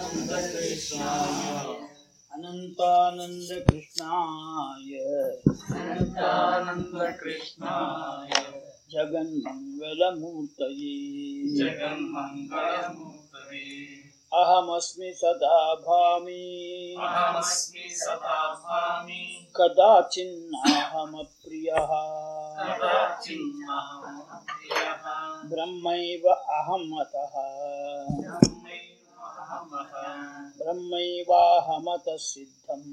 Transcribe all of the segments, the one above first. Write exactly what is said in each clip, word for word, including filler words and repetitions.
अनंतानंद कृष्णाय अनंतानंद कृष्णाय जगन्मंगलमूर्तये जगन्मंगलमूर्तये अहमस्मि सदा भामि अहमस्मि सदा भामि कदाचिन्नाहमप्रियः कदाचिन्नाहमप्रियः ब्रह्मैव अहमतः ब्रह्मैवाहमहः ब्रह्मैवाहमतः सिद्धम्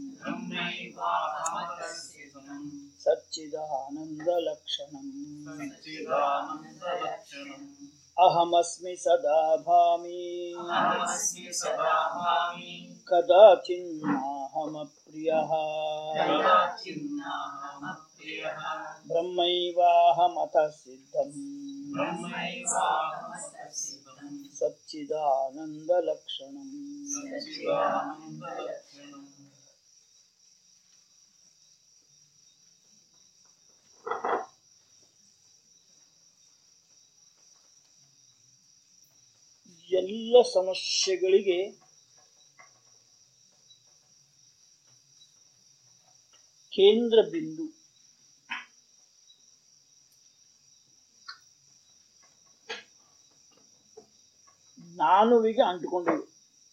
ब्रह्मैवाहमतस्सिद्धम् सच्चिदानन्दलक्षणम् सच्चिदानन्दलक्षणम् अहमस्मि सदा भामि अहमस्मि सदा भामि कदाचिन्नाहमप्रियः कदाचिन्नाहमप्रियः ब्रह्मैवाहमतः सिद्धम् ब्रह्मैवाहमतस्सिद्धम् सच्चिदानन्दलक्षणम् सच्चिदानन्दलक्षणम् ಎಲ್ಲ ಸಮಸ್ಯೆಗಳಿಗೆ ಕೇಂದ್ರ ಬಿಂದು ನಾನುವಿಗೆ ಅಂಟಿಕೊಂಡಿವೆ.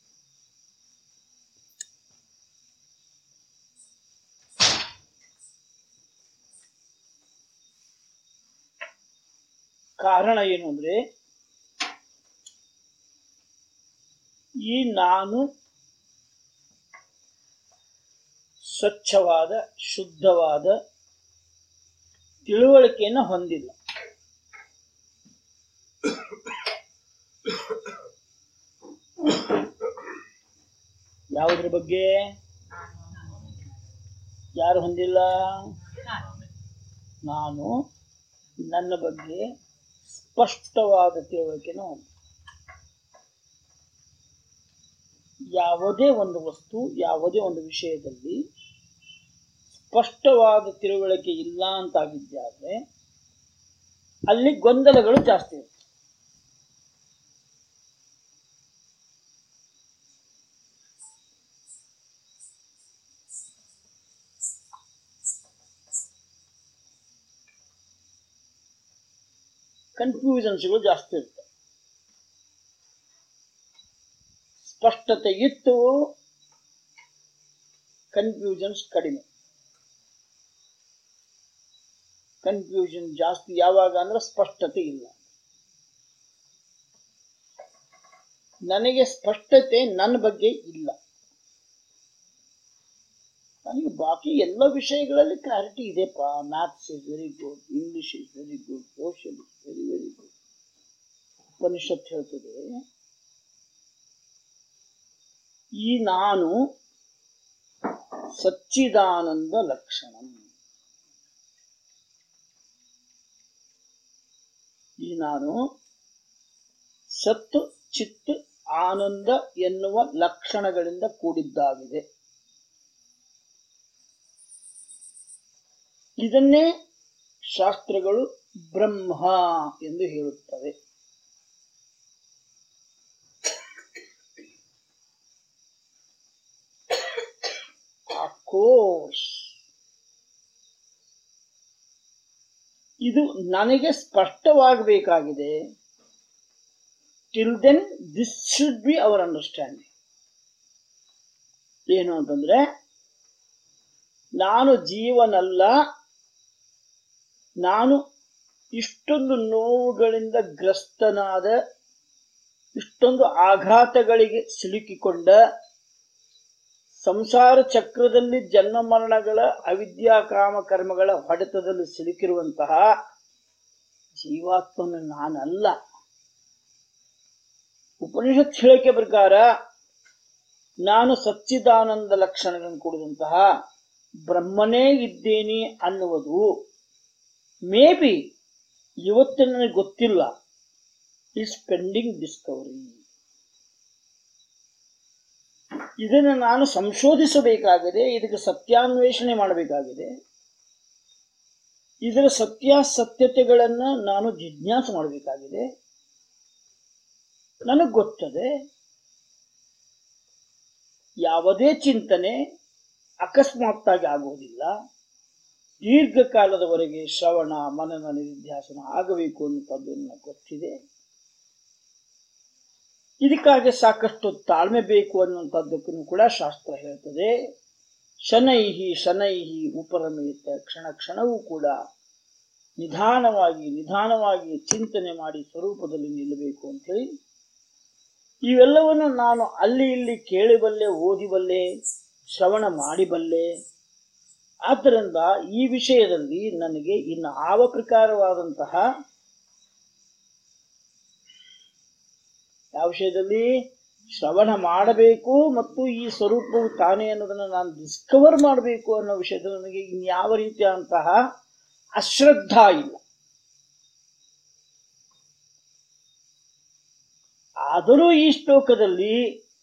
ಕಾರಣ ಏನು ಅಂದ್ರೆ ಈ ನಾನು ಸ್ವಚ್ಛವಾದ ಶುದ್ಧವಾದ ತಿಳುವಳಿಕೆಯನ್ನು ಹೊಂದಿಲ್ಲ. ಯಾವುದ್ರ ಬಗ್ಗೆ ಯಾರು ಹೊಂದಿಲ್ಲ? ನಾನು ನನ್ನ ಬಗ್ಗೆ ಸ್ಪಷ್ಟವಾದ ತಿಳುವಳಿಕೆಯನ್ನು ಹೊಂದಿಲ್ಲ. ಯಾವುದೇ ಒಂದು ವಸ್ತು ಯಾವುದೇ ಒಂದು ವಿಷಯದಲ್ಲಿ ಸ್ಪಷ್ಟವಾದ ತಿಳುವಳಿಕೆ ಇಲ್ಲ ಅಂತಾಗಿದ್ದಾದ್ರೆ ಅಲ್ಲಿ ಗೊಂದಲಗಳು ಜಾಸ್ತಿ ಇರುತ್ತೆ. ಕನ್ಫ್ಯೂಷನ್ಸ್ಗಳು ಜಾಸ್ತಿ ಇರುತ್ತೆ. ಸ್ಪಷ್ಟತೆ ಇತ್ತು, ಕನ್ಫ್ಯೂಷನ್ಸ್ ಕಡಿಮೆ. ಕನ್ಫ್ಯೂಷನ್ ಜಾಸ್ತಿ ಯಾವಾಗ ಅಂದ್ರೆ ಸ್ಪಷ್ಟತೆ ಇಲ್ಲ. ನನಗೆ ಸ್ಪಷ್ಟತೆ ನನ್ನ ಬಗ್ಗೆ ಇಲ್ಲ. ನನಗೆ ಬಾಕಿ ಎಲ್ಲ ವಿಷಯಗಳಲ್ಲಿ ಕ್ಲಾರಿಟಿ ಇದೆಪ್ಪ. Maths is very good, English is very good, social is very very good. Upanishad ಹೇಳ್ತದೆ ಈ ನಾನು ಸಚ್ಚಿದಾನಂದ ಲಕ್ಷಣ. ಈ ನಾನು ಸತ್ತು ಚಿತ್ ಆನಂದ ಎನ್ನುವ ಲಕ್ಷಣಗಳಿಂದ ಕೂಡಿದ್ದಾಗಿದೆ. ಇದನ್ನೇ ಶಾಸ್ತ್ರಗಳು ಬ್ರಹ್ಮ ಎಂದು ಹೇಳುತ್ತವೆ. ಕೋರ್ಸ್ ಇದು ನನಗೆ ಸ್ಪಷ್ಟವಾಗಬೇಕಾಗಿದೆ. Till then this should be our understanding. ಏನು ಅಂತಂದ್ರೆ ನಾನು ಜೀವನಲ್ಲ, ನಾನು ಇಷ್ಟೊಂದು ನೋವುಗಳಿಂದ ಗ್ರಸ್ತನಾದ, ಇಷ್ಟೊಂದು ಆಘಾತಗಳಿಗೆ ಸಿಲುಕಿಕೊಂಡ, ಸಂಸಾರ ಚಕ್ರದಲ್ಲಿ ಜನ್ಮ ಮರಣಗಳ ಅವಿದ್ಯಾ ಕಾಮ ಕರ್ಮಗಳ ಹೊಡೆತದಲ್ಲಿ ಸಿಲುಕಿರುವಂತಹ ಜೀವಾತ್ಮನು ನಾನಲ್ಲ. ಉಪನಿಷತ್ ಹೇಳಿಕೆ ಪ್ರಕಾರ ನಾನು ಸಚ್ಚಿದಾನಂದ ಲಕ್ಷಣಗಳನ್ನು ಕೂಡಿದಂತಹ ಬ್ರಹ್ಮನೇ ಇದ್ದೇನೆ ಅನ್ನುವುದು ಮೇ ಬಿ ಇವತ್ತು ನನಗೆ ಗೊತ್ತಿಲ್ಲ. Is pending discovery. ಇದನ್ನು ನಾನು ಸಂಶೋಧಿಸಬೇಕಾಗಿದೆ. ಇದಕ್ಕೆ ಸತ್ಯಾನ್ವೇಷಣೆ ಮಾಡಬೇಕಾಗಿದೆ. ಇದರ ಸತ್ಯಾಸತ್ಯತೆಗಳನ್ನು ನಾನು ಜಿಜ್ಞಾಸೆ ಮಾಡಬೇಕಾಗಿದೆ. ನನಗೆ ಗೊತ್ತದೆ. ಯಾವುದೇ ಚಿಂತನೆ ಅಕಸ್ಮಾತ್ತಾಗಿ ಆಗುವುದಿಲ್ಲ. ದೀರ್ಘಕಾಲದವರೆಗೆ ಶ್ರವಣ ಮನನ ನಿಧಿಧ್ಯಾಸನ ಆಗಬೇಕು ಅನ್ನುವಂಥದ್ದನ್ನು ಗೊತ್ತಿದೆ. ಇದಕ್ಕಾಗಿ ಸಾಕಷ್ಟು ತಾಳ್ಮೆ ಬೇಕು ಅನ್ನುವಂಥದ್ದಕ್ಕೂ ಕೂಡ ಶಾಸ್ತ್ರ ಹೇಳ್ತದೆ. ಶನೈಹಿ ಶನೈಹಿ ಉಪರಮೇತ, ಕ್ಷಣ ಕ್ಷಣವೂ ಕೂಡ ನಿಧಾನವಾಗಿ ನಿಧಾನವಾಗಿ ಚಿಂತನೆ ಮಾಡಿ ಸ್ವರೂಪದಲ್ಲಿ ನಿಲ್ಲಬೇಕು ಅಂಥೇಳಿ ಇವೆಲ್ಲವನ್ನು ನಾನು ಅಲ್ಲಿ ಇಲ್ಲಿ ಕೇಳಿಬಲ್ಲೆ, ಓದಿಬಲ್ಲೆ, ಶ್ರವಣ ಮಾಡಿಬಲ್ಲೆ. ಆದ್ದರಿಂದ ಈ ವಿಷಯದಲ್ಲಿ ನನಗೆ ಇನ್ನು ಯಾವ ಪ್ರಕಾರವಾದಂತಹ ಯಾವ ವಿಷಯದಲ್ಲಿ ಶ್ರವಣ ಮಾಡಬೇಕು ಮತ್ತು ಈ ಸ್ವರೂಪವು ತಾನೇ ಅನ್ನೋದನ್ನು ನಾನು ಡಿಸ್ಕವರ್ ಮಾಡಬೇಕು ಅನ್ನೋ ವಿಷಯದಲ್ಲಿ ನನಗೆ ಇನ್ಯಾವ ರೀತಿಯಾದಂತಹ ಅಶ್ರದ್ಧಾ ಇಲ್ಲ. ಆದರೂ ಈ ಶ್ಲೋಕದಲ್ಲಿ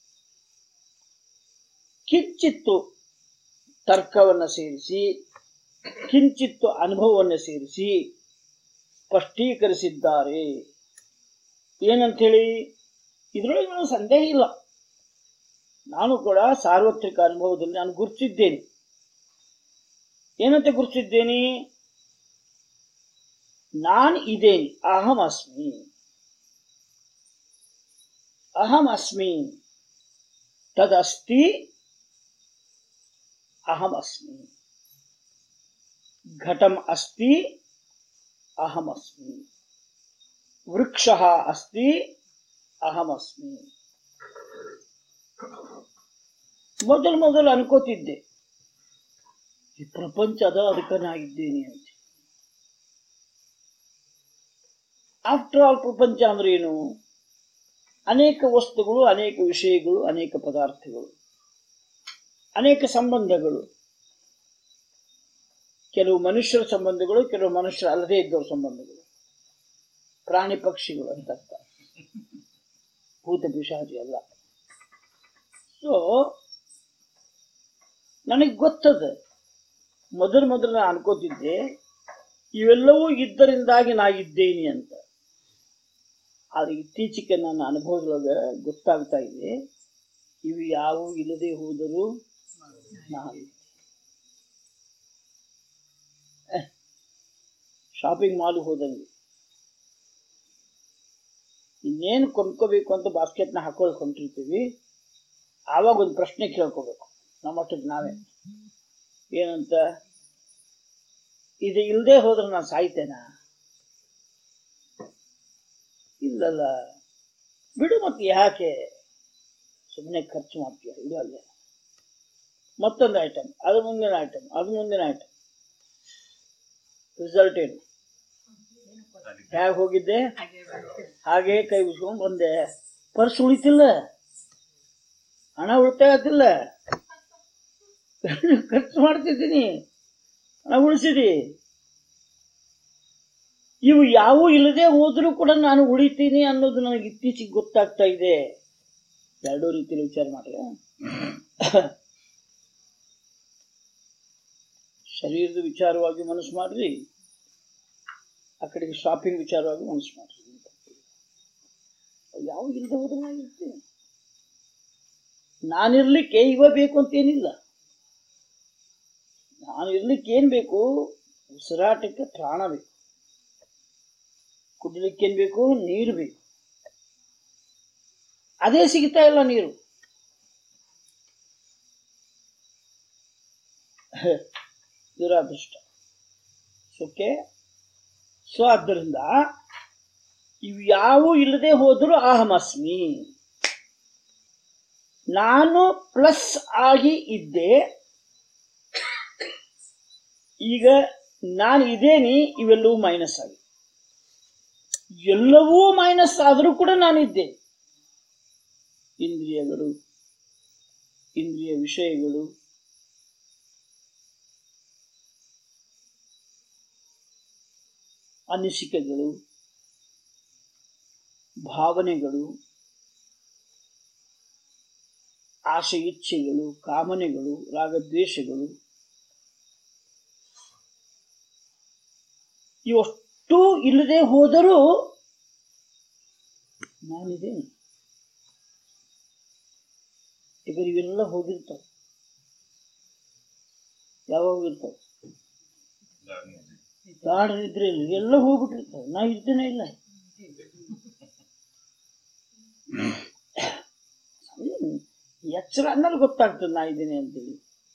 ಕಿಂಚಿತ್ತು ತರ್ಕವನ್ನು ಸೇರಿಸಿ, ಕಿಂಚಿತ್ತು ಅನುಭವವನ್ನು ಸೇರಿಸಿ ಸ್ಪಷ್ಟೀಕರಿಸಿದ್ದಾರೆ. ಏನಂಥೇಳಿ ಇದರೊಳಗೆ ನಾನು ಸಂದೇಹ ಇಲ್ಲ. ನಾನು ಕೂಡ ಸಾರ್ವತ್ರಿಕ ಅನುಭವದಲ್ಲಿ ನಾನು ಗುರುತಿದ್ದೇನೆ. ಏನಂತ ಗುರುತಿದ್ದೇನೆ? ನಾನು ಇದ್ದೇನೆ, ಅಹಂ ಅಸ್ಮಿ, ಅಹಂ ಅಸ್ಮಿ, ತದಸ್ತಿ ಅಹಂ ಅಸ್ಮಿ, ಘಟಂ ಅಸ್ತಿ ಅಹಂ ಅಸ್ಮಿ, ವೃಕ್ಷಃ ಅಸ್ತಿ ಅಹಂ ಅಸ್ಮಿ. ಮೊದಲು ಮೊದಲು ಅನ್ಕೋತಿದ್ದೆ ಈ ಪ್ರಪಂಚದ ಅದಕ್ಕೆ ನಾ ಇದ್ದೇನೆ ಅಂತ. ಆಫ್ಟರ್ ಆಲ್ ಪ್ರಪಂಚ ಅಂದ್ರೆ ಏನು? ಅನೇಕ ವಸ್ತುಗಳು, ಅನೇಕ ವಿಷಯಗಳು, ಅನೇಕ ಪದಾರ್ಥಗಳು, ಅನೇಕ ಸಂಬಂಧಗಳು. ಕೆಲವು ಮನುಷ್ಯರ ಸಂಬಂಧಗಳು, ಕೆಲವು ಮನುಷ್ಯರ ಅಲ್ಲದೇ ಇದ್ದವ್ರ ಸಂಬಂಧಗಳು, ಪ್ರಾಣಿ ಪಕ್ಷಿಗಳು ಅಂತ ಅರ್ಥ, ಭೂತ ಪಿಶಾಚಿ ಅಲ್ಲ. ಸೊ ನನಗೆ ಗೊತ್ತದ, ಮೊದಲು ಮೊದಲು ನಾನು ಅನ್ಕೋತಿದ್ದೆ ಇವೆಲ್ಲವೂ ಇದ್ದರಿಂದಾಗಿ ನಾ ಇದ್ದೇನೆ ಅಂತ. ಆದ್ರೆ ಇತ್ತೀಚೆಗೆ ನನ್ನ ಅನುಭವದೊಳಗೆ ಗೊತ್ತಾಗ್ತಾ ಇದೆ, ಇವು ಯಾವೂ ಇಲ್ಲದೆ ಹೋದರೂ ನಾನು. ಶಾಪಿಂಗ್ ಮಾಲ್ ಹೋದಂಗೆ ಇನ್ನೇನು ಕೊಂಡ್ಕೋಬೇಕು ಅಂತ ಬಾಸ್ಕೆಟ್ನ ಹಾಕೊಳ್ಳಿ ಕೊಂಡಿರ್ತೀವಿ. ಆವಾಗ ಒಂದು ಪ್ರಶ್ನೆ ಕೇಳ್ಕೋಬೇಕು ನಮ್ಮಷ್ಟಕ್ಕೆ ನಾವೇ, ಏನಂತ, ಇದು ಇಲ್ಲದೆ ಹೋದ್ರೆ ನಾನು ಸಾಯ್ತೇನಾ? ಇಲ್ಲಲ್ಲ, ಬಿಡು, ಮತ್ತೆ ಯಾಕೆ ಸುಮ್ಮನೆ ಖರ್ಚು ಮಾಡ್ತೀಯ, ಇದು ಅಲ್ಲೇ ಮತ್ತೊಂದು ಐಟಮ್, ಅದು ಮುಂದಿನ ಐಟಮ್, ಅದು ಮುಂದಿನ ಐಟಮ್. ರಿಸಲ್ಟ್ ಏನು? ಹೇಗೆ ಹೋಗಿದ್ದೆ ಹಾಗೆ ಕೈ ಉಸ್ಕೊಂಡ್ ಬಂದೆ. ಪರ್ಸ್ ಉಳಿತಿಲ್ಲ, ಹಣ ಉಳಿತಾಯ ಆಗ್ತಿಲ್ಲ, ಖರ್ಚು ಮಾಡ್ತಿದ್ದೀನಿ, ಹಣ ಉಳಿಸಿದಿ. ಇವು ಯಾವೂ ಇಲ್ಲದೆ ಹೋದ್ರೂ ಕೂಡ ನಾನು ಉಳಿತೀನಿ ಅನ್ನೋದು ನನಗೆ ಇತ್ತೀಚೆಗೆ ಗೊತ್ತಾಗ್ತಾ ಇದೆ. ಎರಡೂ ರೀತಿಯಲ್ಲಿ ವಿಚಾರ ಮಾಡ್ರಿ. ಶರೀರದ ವಿಚಾರವಾಗಿ ಮನಸ್ಸು ಮಾಡ್ರಿ, ಆ ಕಡೆಗೆ ಶಾಪಿಂಗ್ ವಿಚಾರವಾಗಿ ಮನಸ್ಸು ಮಾಡ್ರಿ. ಯಾವ ಇಲ್ಲದೆ ಹೋದ್ರೆ ನಾನು ಇರ್ತೀನಿ. ನಾನಿರ್ಲಿಕ್ಕೆ ಇವ ಬೇಕು ಅಂತೇನಿಲ್ಲ. ನಾನು ಇರ್ಲಿಕ್ಕೆ ಏನ್ ಬೇಕು? ಉಸಿರಾಟಕ್ಕೆ ಪ್ರಾಣ ಬೇಕು, ಕುಡಿಲಿಕ್ಕೆ ಏನ್ ಬೇಕು? ನೀರು ಬೇಕು. ಅದೇ ಸಿಗ್ತಾ ಇಲ್ಲ ನೀರು. ದುರಾದೃಷ್ಟ. ಓಕೆ, ಸೊ ಆದ್ದರಿಂದ ಇವು ಯಾವೂ ಇಲ್ಲದೆ ಹೋದರೂ ಅಹಮಸ್ಮಿ, ನಾನು ಪ್ಲಸ್ ಆಗಿ ಇದ್ದೆ. ಈಗ ನಾನು ಇದೇನಿ, ಇವೆಲ್ಲವೂ ಮೈನಸ್ ಆಗಿ, ಎಲ್ಲವೂ ಮೈನಸ್ ಆದರೂ ಕೂಡ ನಾನಿದ್ದೆ. ಇಂದ್ರಿಯಗಳು, ಇಂದ್ರಿಯ ವಿಷಯಗಳು, ಅನಿಸಿಕೆಗಳು, ಭಾವನೆಗಳು, ಆಸೆ ಇಚ್ಛೆಗಳು, ಕಾಮನೆಗಳು, ರಾಗದ್ವೇಷಗಳು, ಇವಷ್ಟು ಇಲ್ಲದೆ ಹೋದರೂ ನಾನಿದ್ದೇನೆ. ಈಗ ಇವೆಲ್ಲ ಹೋಗಿರ್ತಾವ. ಯಾವಾಗ ಹೋಗಿರ್ತಾವ? ಗಾಢ ನಿದ್ರೆಯಲ್ಲಿ ಎಲ್ಲ ಹೋಗ್ಬಿಟ್ಟಿರ್ತಾವ. ನಾ ಇದ್ದೇನೆ ಇಲ್ಲ. ಎಚ್ಚರ ಅನ್ನೋದು ಗೊತ್ತಾಗ್ತದೆ ನಾ ಇದ್ದೇನೆ ಅಂತೇಳಿ.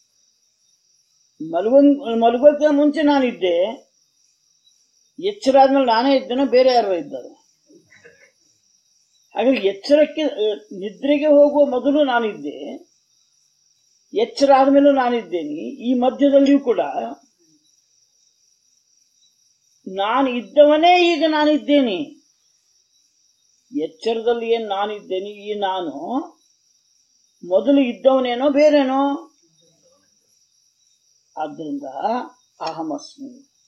ಮಲಗೊಂಡ್ ಮಲಗೋಕೆ ಮುಂಚೆ ನಾನಿದ್ದೆ, ಎಚ್ಚರ ಆದ್ಮೇಲೆ ನಾನೇ ಇದ್ದೇನೋ ಬೇರೆ ಯಾರೋ ಇದ್ದಾರೆ. ಹಾಗಾಗಿ ಎಚ್ಚರಕ್ಕೆ ನಿದ್ರೆಗೆ ಹೋಗುವ ಮೊದಲು ನಾನಿದ್ದೆ, ಎಚ್ಚರ ಆದ್ಮೇಲೂ ನಾನಿದ್ದೇನೆ. ಈ ಮಧ್ಯದಲ್ಲಿಯೂ ಕೂಡ ನಾನು ಇದ್ದವನೇ ಈಗ ನಾನಿದ್ದೇನೆ. ಎಚ್ಚರದಲ್ಲಿ ಏನ್ ನಾನಿದ್ದೇನೆ, ಈ ನಾನು ಮೊದಲು ಇದ್ದವನೇನೋ ಬೇರೆನೋ. ಆದ್ದರಿಂದ ಅಹಮಸ್ಮಿ.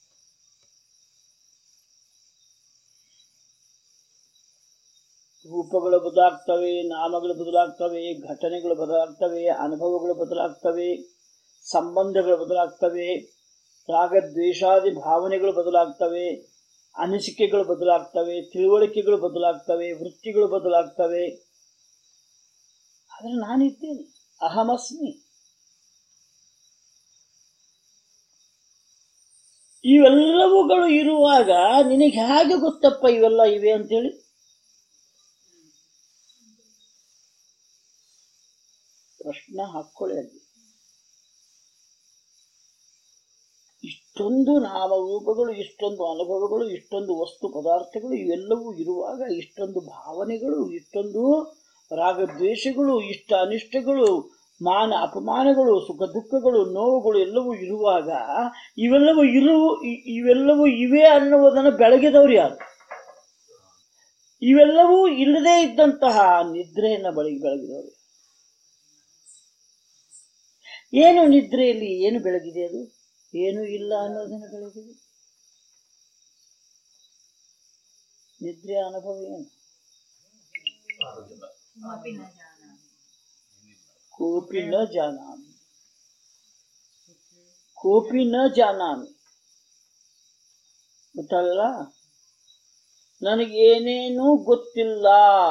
ರೂಪಗಳು ಬದಲಾಗ್ತವೆ, ನಾಮಗಳು ಬದಲಾಗ್ತವೆ, ಘಟನೆಗಳು ಬದಲಾಗ್ತವೆ, ಅನುಭವಗಳು ಬದಲಾಗ್ತವೆ, ಸಂಬಂಧಗಳು ಬದಲಾಗ್ತವೆ, ರಾಗದ್ವೇಷಾದಿ ಭಾವನೆಗಳು ಬದಲಾಗ್ತವೆ, ಅನಿಸಿಕೆಗಳು ಬದಲಾಗ್ತವೆ, ತಿಳುವಳಿಕೆಗಳು ಬದಲಾಗ್ತವೆ, ವೃತ್ತಿಗಳು ಬದಲಾಗ್ತವೆ. ಆದರೆ ನಾನಿದ್ದೇನೆ, ಅಹಮಸ್ಮಿ. ಇವೆಲ್ಲವುಗಳು ಇರುವಾಗ ನಿನಗೆ ಹೇಗೆ ಗೊತ್ತಪ್ಪ ಇವೆಲ್ಲ ಇವೆ ಅಂತೇಳಿ? ಪ್ರಶ್ನೆ ಹಾಕ್ಕೊಳ್ಳಿ. ಅಲ್ಲಿ ಇಷ್ಟೊಂದು ನಾಮರೂಪಗಳು, ಇಷ್ಟೊಂದು ಅನುಭವಗಳು, ಇಷ್ಟೊಂದು ವಸ್ತು ಪದಾರ್ಥಗಳು ಇವೆಲ್ಲವೂ ಇರುವಾಗ, ಇಷ್ಟೊಂದು ಭಾವನೆಗಳು, ಇಷ್ಟೊಂದು ರಾಗದ್ವೇಷಗಳು, ಇಷ್ಟ ಅನಿಷ್ಟಗಳು, ಮಾನ ಅಪಮಾನಗಳು, ಸುಖ ದುಃಖಗಳು, ನೋವುಗಳು ಎಲ್ಲವೂ ಇರುವಾಗ ಇವೆಲ್ಲವೂ ಇರು ಇವೆಲ್ಲವೂ ಇವೆ ಅನ್ನುವುದನ್ನು ಬೆಳಗಿದವರು ಯಾರು? ಇವೆಲ್ಲವೂ ಇಲ್ಲದೇ ಇದ್ದಂತಹ ನಿದ್ರೆಯನ್ನು ಬೆಳಗಿ ಬೆಳಗಿದವರು. ಏನು ನಿದ್ರೆಯಲ್ಲಿ ಏನು ಬೆಳಗಿದೆ? ಅದು ಏನು ಇಲ್ಲ ಅನ್ನೋದನ್ನು ಬೆಳಗಿದೆ. ನಿದ್ರೆ ಅನುಭವ ಏನು? ಕೋಪಿ ನ ಜಾನಾಮಿ, ಕೋಪಿ ನ ಜಾನಾಮಿ. ಗೊತ್ತಾಗಲ್ಲ, ನನಗೇನೇನೂ ಗೊತ್ತಿಲ್ಲ.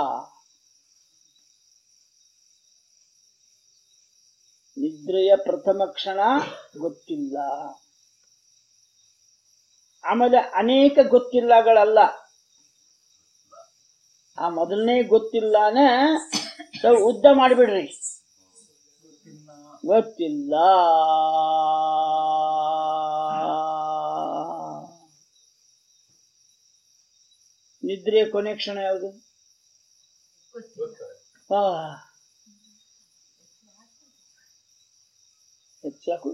ನಿದ್ರೆಯ ಪ್ರಥಮ ಕ್ಷಣ ಗೊತ್ತಿಲ್ಲ. ಆಮೇಲೆ ಅನೇಕ ಗೊತ್ತಿಲ್ಲಗಳಲ್ಲ. ಆ ಮೊದಲನೇ ಗೊತ್ತಿಲ್ಲನ ಉದ್ದ ಮಾಡಿಬಿಡ್ರಿ. ಗೊತ್ತಿಲ್ಲ. ನಿದ್ರೆಯ ಕೊನೆ ಕ್ಷಣ ಯಾವುದು? ಹಾ, ಹೆಚ್ಚಾಕು.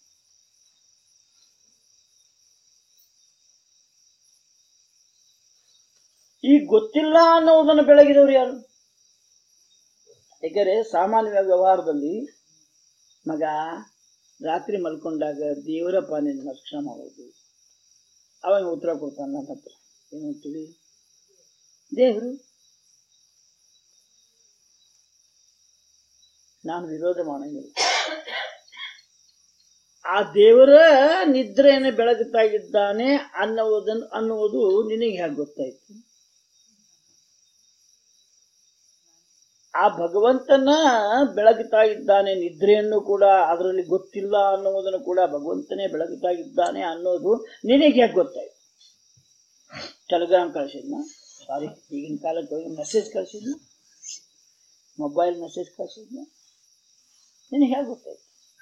ಈ ಗೊತ್ತಿಲ್ಲ ಅನ್ನೋದನ್ನು ಬೆಳಗಿದವರು ಯಾರು? ಯಾಕಂದ್ರೆ ಸಾಮಾನ್ಯ ವ್ಯವಹಾರದಲ್ಲಿ ಮಗ ರಾತ್ರಿ ಮಲ್ಕೊಂಡಾಗ ದೇವರಪ್ಪ ನಿನ್ನ ರಕ್ಷಣೆ ಮಾಡೋದು, ಅವಾಗ ಉತ್ತರ ಕೊಡ್ತಾನ ನನ್ನ ಹತ್ರ. ಏನಂತೀವಿ? ದೇವರು. ನಾನು ವಿರೋಧ ಮಾಡಂಗಿಲ್ಲ. ಆ ದೇವರ ನಿದ್ರೆಯನ್ನು ಬೆಳಗುತ್ತಾ ಇದ್ದಾನೆ ಅನ್ನುವುದನ್ನು ಅನ್ನುವುದು ನಿನಗೆ ಹೇಗೆ ಗೊತ್ತಾಯ್ತು? ಆ ಭಗವಂತನ ಬೆಳಗುತ್ತಾ ಇದ್ದಾನೆ ನಿದ್ರೆಯನ್ನು ಕೂಡ, ಅದರಲ್ಲಿ ಗೊತ್ತಿಲ್ಲ ಅನ್ನುವುದನ್ನು ಕೂಡ ಭಗವಂತನೇ ಬೆಳಗುತ್ತಾ ಇದ್ದಾನೆ ಅನ್ನೋದು ನಿನಗೆ ಹೇಗೆ ಗೊತ್ತಾಯ್ತು? ಟೆಲಿಗ್ರಾಮ್ ಕಳಿಸಿದ್ನ? ಸಾರಿ, ಈಗಿನ ಕಾಲಕ್ಕೆ ಮೆಸೇಜ್ ಕಳಿಸಿದ್ನ? ಮೊಬೈಲ್ ಮೆಸೇಜ್ ಕಳಿಸಿದ್ನ? ನಿನಗೆ ಹೇಗೆ ಗೊತ್ತಾಯ್ತು?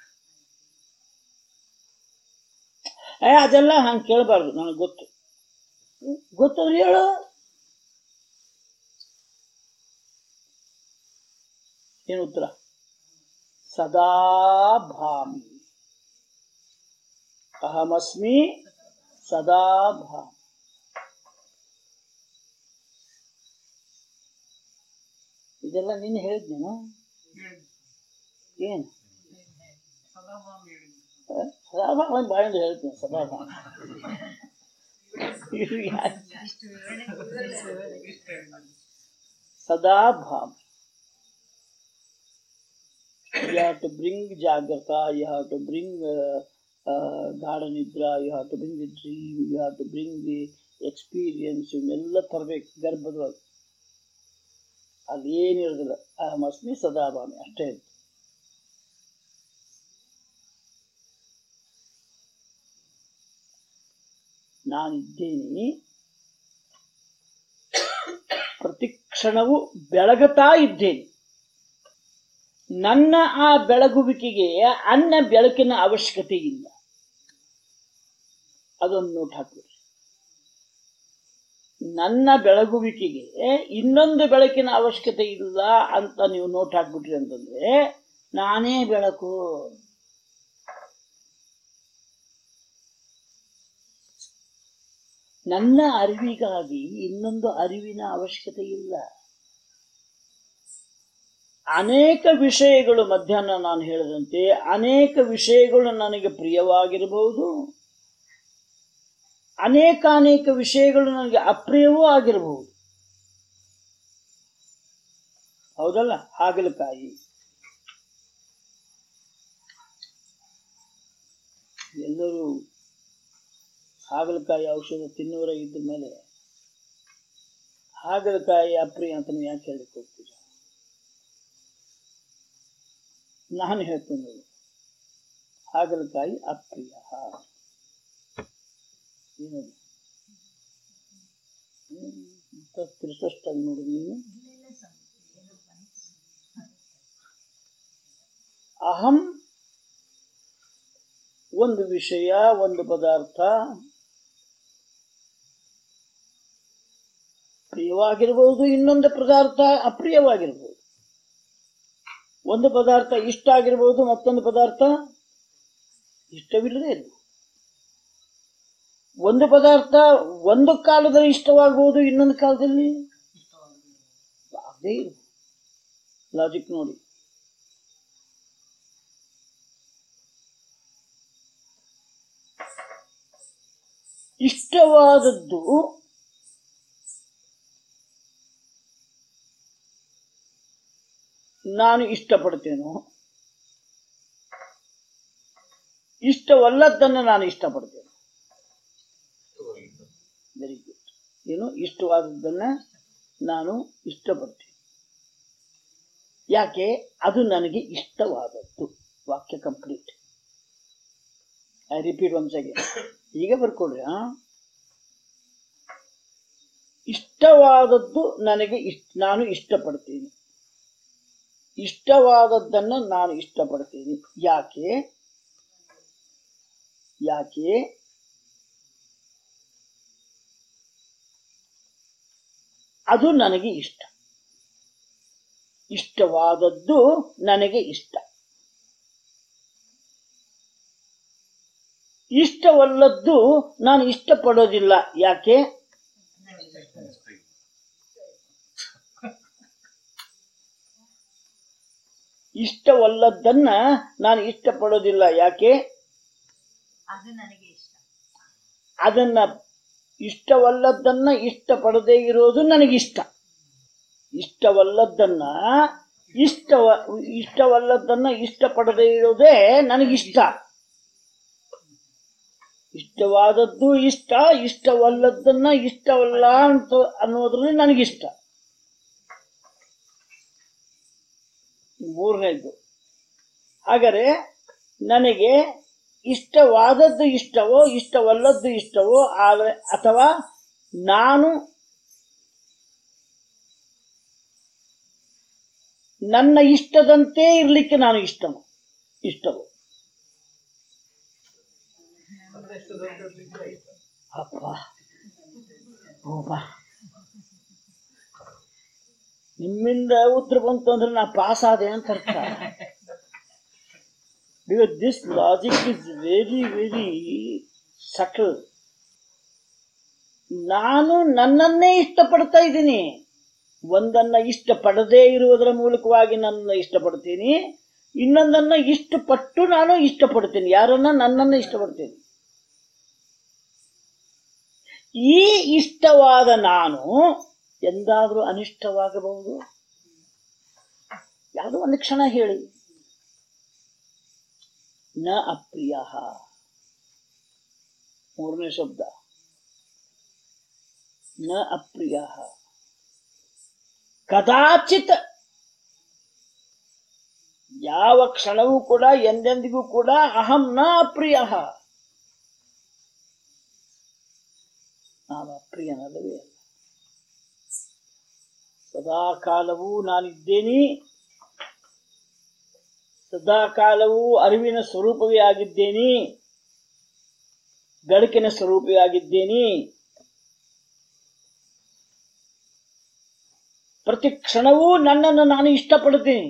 ಏ ಅದೆಲ್ಲ ಹಂಗೆ ಕೇಳಬಾರ್ದು, ನನಗೆ ಗೊತ್ತು. ಗೊತ್ತಾದ್ರೆ ಹೇಳು. ಏನು ಉತ್ತರ? ಸದಾ ಭಾಮಿ, ಅಹಮಸ್ಮಿ ಸದಾ ಭಾಮಿ. ಇದೆಲ್ಲ ನೀನು ಹೇಳಿದ್ನೇನು? ಏನು ಸದಾಭಾಮ ಬಾಯಿಂದ ಹೇಳ್ತೀನಿ. ಸದಾಭಾಮ ಸದಾಭಾಮ. You have to bring Jagrata, you have to bring uh, uh, Gada Nidra, you have to bring the dream, you have to bring the experience. ಇವನ್ನೆಲ್ಲ ತರಬೇಕು ಗರ್ಭದೊಳಗೆ. ಅಲ್ಲಿ ಏನಿರೋದಿಲ್ಲ. ಅಹಮಸ್ಮಿ ಸದಾಭಾಮಿ ಅಷ್ಟೇ. ನಾನಿದ್ದೇನೆ, ಪ್ರತಿ ಕ್ಷಣವೂ ಬೆಳಗುತ್ತಾ ಇದ್ದೇನೆ. ನನ್ನ ಆ ಬೆಳಗುವಿಕೆಗೆ ಅನ್ನ ಬೆಳಕಿನ ಅವಶ್ಯಕತೆ ಇಲ್ಲ. ಅದೊಂದು ನೋಟ್ ಹಾಕ್ಬಿಡ್ರಿ. ನನ್ನ ಬೆಳಗುವಿಕೆಗೆ ಇನ್ನೊಂದು ಬೆಳಕಿನ ಅವಶ್ಯಕತೆ ಇಲ್ಲ ಅಂತ ನೀವು ನೋಟ್ ಹಾಕ್ಬಿಟ್ರಿ ಅಂತಂದ್ರೆ ನಾನೇ ಬೆಳಕು. ನನ್ನ ಅರಿವಿಗಾಗಿ ಇನ್ನೊಂದು ಅರಿವಿನ ಅವಶ್ಯಕತೆ ಇಲ್ಲ. ಅನೇಕ ವಿಷಯಗಳು, ಮಧ್ಯಾಹ್ನ ನಾನು ಹೇಳಿದಂತೆ ಅನೇಕ ವಿಷಯಗಳು ನನಗೆ ಪ್ರಿಯವಾಗಿರಬಹುದು, ಅನೇಕ ಅನೇಕ ವಿಷಯಗಳು ನನಗೆ ಅಪ್ರಿಯವೂ ಆಗಿರಬಹುದು. ಹೌದಲ್ಲ? ಹಾಗಲಕಾಯಿ ಎಲ್ಲರೂ ಹಾಗಲಕಾಯಿ ಔಷಧ ತಿನ್ನೋರ ಇದ್ದ ಮೇಲೆ ಹಾಗಲಕಾಯಿ ಅಪ್ರಿಯ ಅಂತ ನೀವು ಯಾಕೆ ಹೇಳಲಿಕ್ಕೆ ಹೋಗ್ತೀರ? ನಾನು ಹೇಳ್ತೇನೆ, ಹಾಗಲಕಾಯಿ ಅಪ್ರಿಯ. ಏನದು ತಿರ್ಸಷ್ಟಾಗಿ ನೋಡಿ ನೀನು. ಅಹಂ ಒಂದು ವಿಷಯ, ಒಂದು ಪದಾರ್ಥ ಪ್ರಿಯವಾಗಿರಬಹುದು, ಇನ್ನೊಂದು ಪದಾರ್ಥ ಅಪ್ರಿಯವಾಗಿರಬಹುದು. ಒಂದು ಪದಾರ್ಥ ಇಷ್ಟ ಆಗಿರಬಹುದು, ಮತ್ತೊಂದು ಪದಾರ್ಥ ಇಷ್ಟವಿಲ್ಲದೆ ಇರಬಹುದು. ಒಂದು ಪದಾರ್ಥ ಒಂದು ಕಾಲದಲ್ಲಿ ಇಷ್ಟವಾಗಬಹುದು, ಇನ್ನೊಂದು ಕಾಲದಲ್ಲಿ ಆಗದೇ ಇರಬಹುದು. ಲಾಜಿಕ್ ನೋಡಿ. ಇಷ್ಟವಾದದ್ದು ನಾನು ಇಷ್ಟಪಡ್ತೇನೋ, ಇಷ್ಟವಲ್ಲದನ್ನು ನಾನು ಇಷ್ಟಪಡ್ತೇನೆ. Very good. ಏನು? ಇಷ್ಟವಾದದ್ದನ್ನ ನಾನು ಇಷ್ಟಪಡ್ತೇನೆ. ಯಾಕೆ? ಅದು ನನಗೆ ಇಷ್ಟವಾದದ್ದು. ವಾಕ್ಯ complete. I repeat once again. ಈಗ ಬರ್ಕೊಡ್ರಿ. ಆ ಇಷ್ಟವಾದದ್ದು ನನಗೆ ಇಷ್ಟ, ನಾನು ಇಷ್ಟಪಡ್ತೀನಿ. ಇಷ್ಟವಾದದ್ದನ್ನು ನಾನು ಇಷ್ಟಪಡ್ತೀನಿ. ಯಾಕೆ? ಯಾಕೆ? ಅದು ನನಗೆ ಇಷ್ಟ. ಇಷ್ಟವಾದದ್ದು ನನಗೆ ಇಷ್ಟ. ಇಷ್ಟವಲ್ಲದ್ದು ನಾನು ಇಷ್ಟಪಡೋದಿಲ್ಲ. ಯಾಕೆ? ಇಷ್ಟವಲ್ಲದನ್ನ ನಾನು ಇಷ್ಟಪಡೋದಿಲ್ಲ. ಯಾಕೆ? ಅದನ್ನ ಇಷ್ಟವಲ್ಲದನ್ನ ಇಷ್ಟಪಡದೇ ಇರೋದು ನನಗಿಷ್ಟ. ಇಷ್ಟವಲ್ಲದನ್ನ ಇಷ್ಟವ ಇಷ್ಟವಲ್ಲದನ್ನ ಇಷ್ಟಪಡದೇ ಇರೋದೇ ನನಗಿಷ್ಟ. ಇಷ್ಟವಾದದ್ದು ಇಷ್ಟ, ಇಷ್ಟವಲ್ಲದನ್ನ ಇಷ್ಟವಲ್ಲ ಅಂತ ಅನ್ನೋದ್ರಲ್ಲಿ ನನಗಿಷ್ಟ. ಮೂರನೇದು. ಹಾಗಾದರೆ ನನಗೆ ಇಷ್ಟವಾದದ್ದು ಇಷ್ಟವೋ ಇಷ್ಟವಲ್ಲದ್ದು ಇಷ್ಟವೋ, ಆದರೆ ಅಥವಾ ನಾನು ನನ್ನ ಇಷ್ಟದಂತೆ ಇರಲಿಕ್ಕೆ ನಾನು ಇಷ್ಟವೋ ಇಷ್ಟವೋ ಅಪ್ಪ ನಿಮ್ಮಿಂದ ಉತ್ತರ ಬಂತು ಅಂದ್ರೆ ನಾ ಪಾಸ್ ಆದೆ ಅಂತ ಅರ್ಥ. Because this logic is very very subtle. ನಾನು ನನ್ನನ್ನೇ ಇಷ್ಟಪಡ್ತಾ ಇದ್ದೀನಿ. ಒಂದನ್ನ ಇಷ್ಟಪಡದೇ ಇರುವುದರ ಮೂಲಕವಾಗಿ ನನ್ನನ್ನು ಇಷ್ಟಪಡ್ತೀನಿ, ಇನ್ನೊಂದನ್ನ ಇಷ್ಟಪಟ್ಟು ನಾನು ಇಷ್ಟಪಡ್ತೀನಿ. ಯಾರನ್ನ? ನನ್ನನ್ನು ಇಷ್ಟಪಡ್ತೀನಿ. ಈ ಇಷ್ಟವಾದ ನಾನು ಎಂದಾದರೂ ಅನಿಷ್ಟವಾಗಬಹುದು? ಯಾವುದೋ ಒಂದು ಕ್ಷಣ ಹೇಳಿ. ನ ಅಪ್ರಿಯ. ಮೂರನೇ ಶಬ್ದ ನ ಅಪ್ರಿಯ. ಕದಾಚಿತ್, ಯಾವ ಕ್ಷಣವೂ ಕೂಡ, ಎಂದೆಂದಿಗೂ ಕೂಡ ಅಹಂ ನ ಅಪ್ರಿಯ. ನಾವ ಪ್ರಿಯನಲ್ಲವೇ ಅಲ್ಲ. ಸದಾ ಕಾಲವೂ ನಾನಿದ್ದೇನೆ, ಸದಾ ಕಾಲವೂ ಅರಿವಿನ ಸ್ವರೂಪವೇ ಆಗಿದ್ದೇನೆ, ಬೆಳಕಿನ ಸ್ವರೂಪವೇ ಆಗಿದ್ದೇನೆ. ಪ್ರತಿ ಕ್ಷಣವೂ ನನ್ನನ್ನು ನಾನು ಇಷ್ಟಪಡ್ತೀನಿ.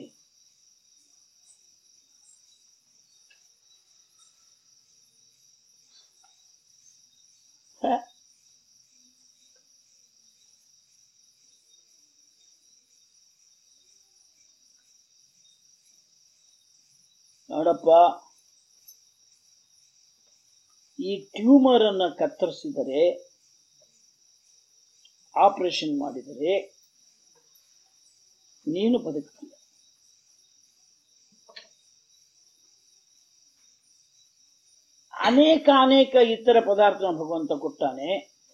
ನೋಡಪ್ಪ, ಈ ಟ್ಯೂಮರ್ ಅನ್ನ ಕತ್ತರಿಸಿದರೆ, ಆಪರೇಷನ್ ಮಾಡಿದರೆ ನೀನು ಬದುಕ್ತೀಯ. ಅನೇಕ ಅನೇಕ ಇತರ ಪದಾರ್ಥವನ್ನು ಭಗವಂತ ಕೊಟ್ಟಾನೆ.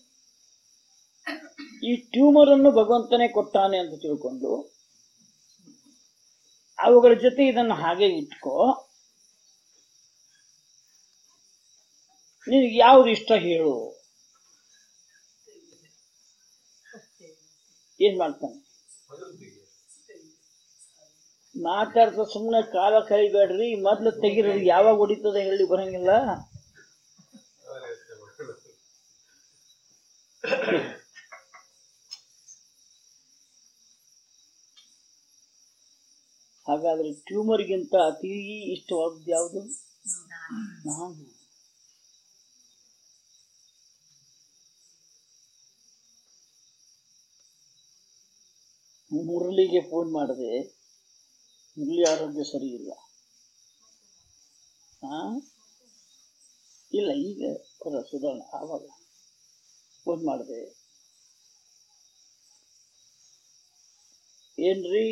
ಈ ಟ್ಯೂಮರ್ ಅನ್ನು ಭಗವಂತನೇ ಕೊಟ್ಟಾನೆ ಅಂತ ತಿಳ್ಕೊಂಡು ಅವುಗಳ ಜೊತೆ ಇದನ್ನು ಹಾಗೆ ಇಟ್ಕೋ. ನಿನಗೆ ಯಾವ್ದು ಇಷ್ಟ ಹೇಳು. ಏನ್ ಮಾಡ್ತಾನೆ? ಮಾತಾಡ್ತಾ ಸುಮ್ಮನೆ ಕಾಲ ಕೈಬೇಡ್ರಿ. ಮೊದ್ಲು ತೆಗಿರೋದು ಯಾವಾಗ ಹೊಡಿತದೆ ಹೇಳಿ ಬರಂಗಿಲ್ಲ. ಹಾಗಾದ್ರೆ ಟ್ಯೂಮರ್ಗಿಂತ ಅತಿ ಇಷ್ಟವಾದದ್ದು ಯಾವುದು? ನಾನು. ಮುರಳಿಗೆ ಫೋನ್ ಮಾಡಿದೆ, ಮುರಳಿ ಆರೋಗ್ಯ ಸರಿ ಇಲ್ಲ. ಹಾ ಇಲ್ಲ, ಈಗ ಪರ ಸುಧಾರಣೆ. ಆವಾಗ ಫೋನ್ ಮಾಡಿದೆ, ಏನ್ರಿ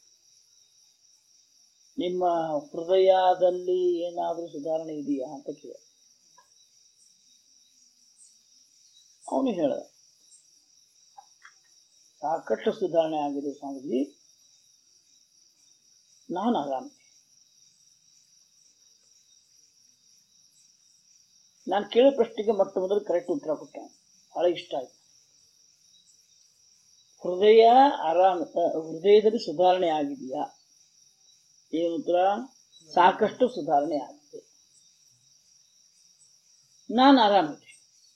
ನಿಮ್ಮ ಹೃದಯದಲ್ಲಿ ಏನಾದ್ರೂ ಸುಧಾರಣೆ ಇದೆಯಾ ಅಂತ ಕೇಳ. ಅವನು ಹೇಳ, ಸಾಕಷ್ಟು ಸುಧಾರಣೆ ಆಗಿದೆ ಸ್ವಾಮೀಜಿ, ನಾನು ಆರಾಮ. ನಾನು ಕೇಳೋ ಪ್ರಶ್ನೆಗೆ ಮೊಟ್ಟ ಮೊದಲು ಕರೆಕ್ಟ್ ಉತ್ತರ ಕೊಟ್ಟೆ. ಬಹಳ ಇಷ್ಟ ಆಯ್ತು. ಹೃದಯ ಆರಾಮ, ಹೃದಯದಲ್ಲಿ ಸುಧಾರಣೆ ಆಗಿದೆಯಾ? ಏನು ಉತ್ತರ? ಸಾಕಷ್ಟು ಸುಧಾರಣೆ ಆಗಿದೆ, ನಾನು ಆರಾಮಿದೆ.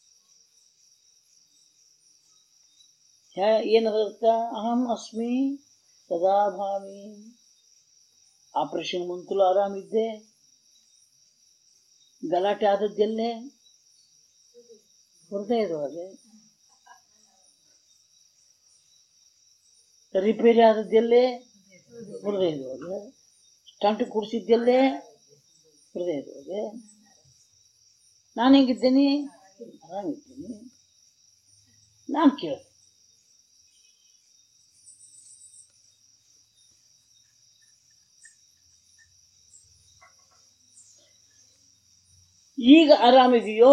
ಏನದರ್ಥ? ಅಹಂ ಅಸ್ಮಿ ಸದಾ ಭಾಮಿ. ಆಪರೇಷನ್ ಮುಂತಲೂ ಆರಾಮಿದ್ದೆ. ಗಲಾಟೆ ಆದದ್ದೆಲ್ಲೇ? ಹೃದಯದೊಳಗೆ. ರಿಪೇರಿ ಆದದ್ದೆಲ್ಲೇ? ಹೃದಯದೊಳಗೆ. ಸ್ಟಂಟ್ ಕೂಡಿಸಿದ್ದೆಲ್ಲೇ? ಹೃದಯದೊಳಗೆ. ನಾನು ಹೆಂಗಿದ್ದೇನೆ? ಆರಾಮಿದ್ದೀನಿ. ನಾನು ಕೇಳ, ಈಗ ಆರಾಮಿದೆಯೋ?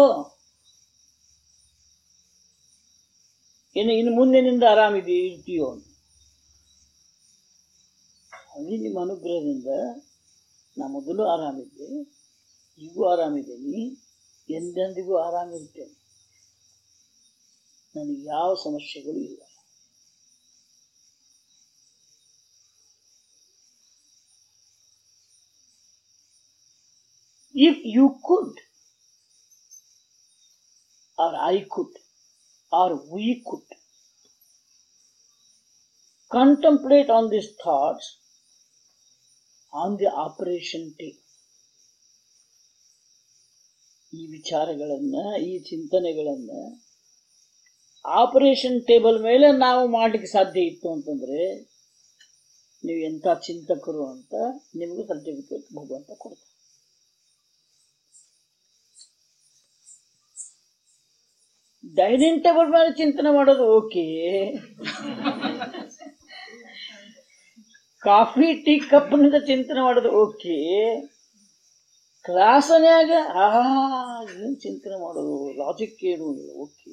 ಇನ್ನು ಇನ್ನು ಮುಂದಿನಿಂದ ಆರಾಮಿದೆಯೋ ಇರ್ತೀಯೋ? ಅಲ್ಲಿ ನಿಮ್ಮ ಅನುಗ್ರಹದಿಂದ ನಾ ಮೊದಲು ಆರಾಮಿದ್ದೆ, ಈಗೂ ಆರಾಮಿದ್ದೀನಿ, ಎಂದೆಂದಿಗೂ ಆರಾಮಿರ್ತೇನೆ. ನನಗೆ ಯಾವ ಸಮಸ್ಯೆಗಳು ಇಲ್ಲ. If you could, or I could, or we could contemplate on these thoughts on the operation table, ಈ ವಿಚಾರಗಳನ್ನ, ಈ ಚಿಂತನೆಗಳನ್ನ ಆಪರೇಷನ್ ಟೇಬಲ್ ಮೇಲೆ ನಾವು ಮಾಡಲಿಕ್ಕೆ ಸಾಧ್ಯ ಇತ್ತು ಅಂತಂದ್ರೆ ನೀವು ಎಂಥ ಚಿಂತಕರು ಅಂತ ನಿಮಗೂ ಸರ್ಟಿಫಿಕೇಟ್ ಭಗವಂತ ಕೊಡ್ತಾರೆ. ಡೈನಿಂಗ್ ಟೇಬಲ್ ಮೇಲೆ ಚಿಂತನೆ ಮಾಡೋದು ಓಕೆ, ಕಾಫಿ ಟೀ ಕಪ್ನಿಂದ ಚಿಂತನೆ ಮಾಡೋದು ಓಕೆ, ಕ್ಲಾಸನ್ಯಾಗ ಆ ಏನ್ ಚಿಂತನೆ ಮಾಡೋದು, ಲಾಜಿಕ್ ಏನು ಓಕೆ.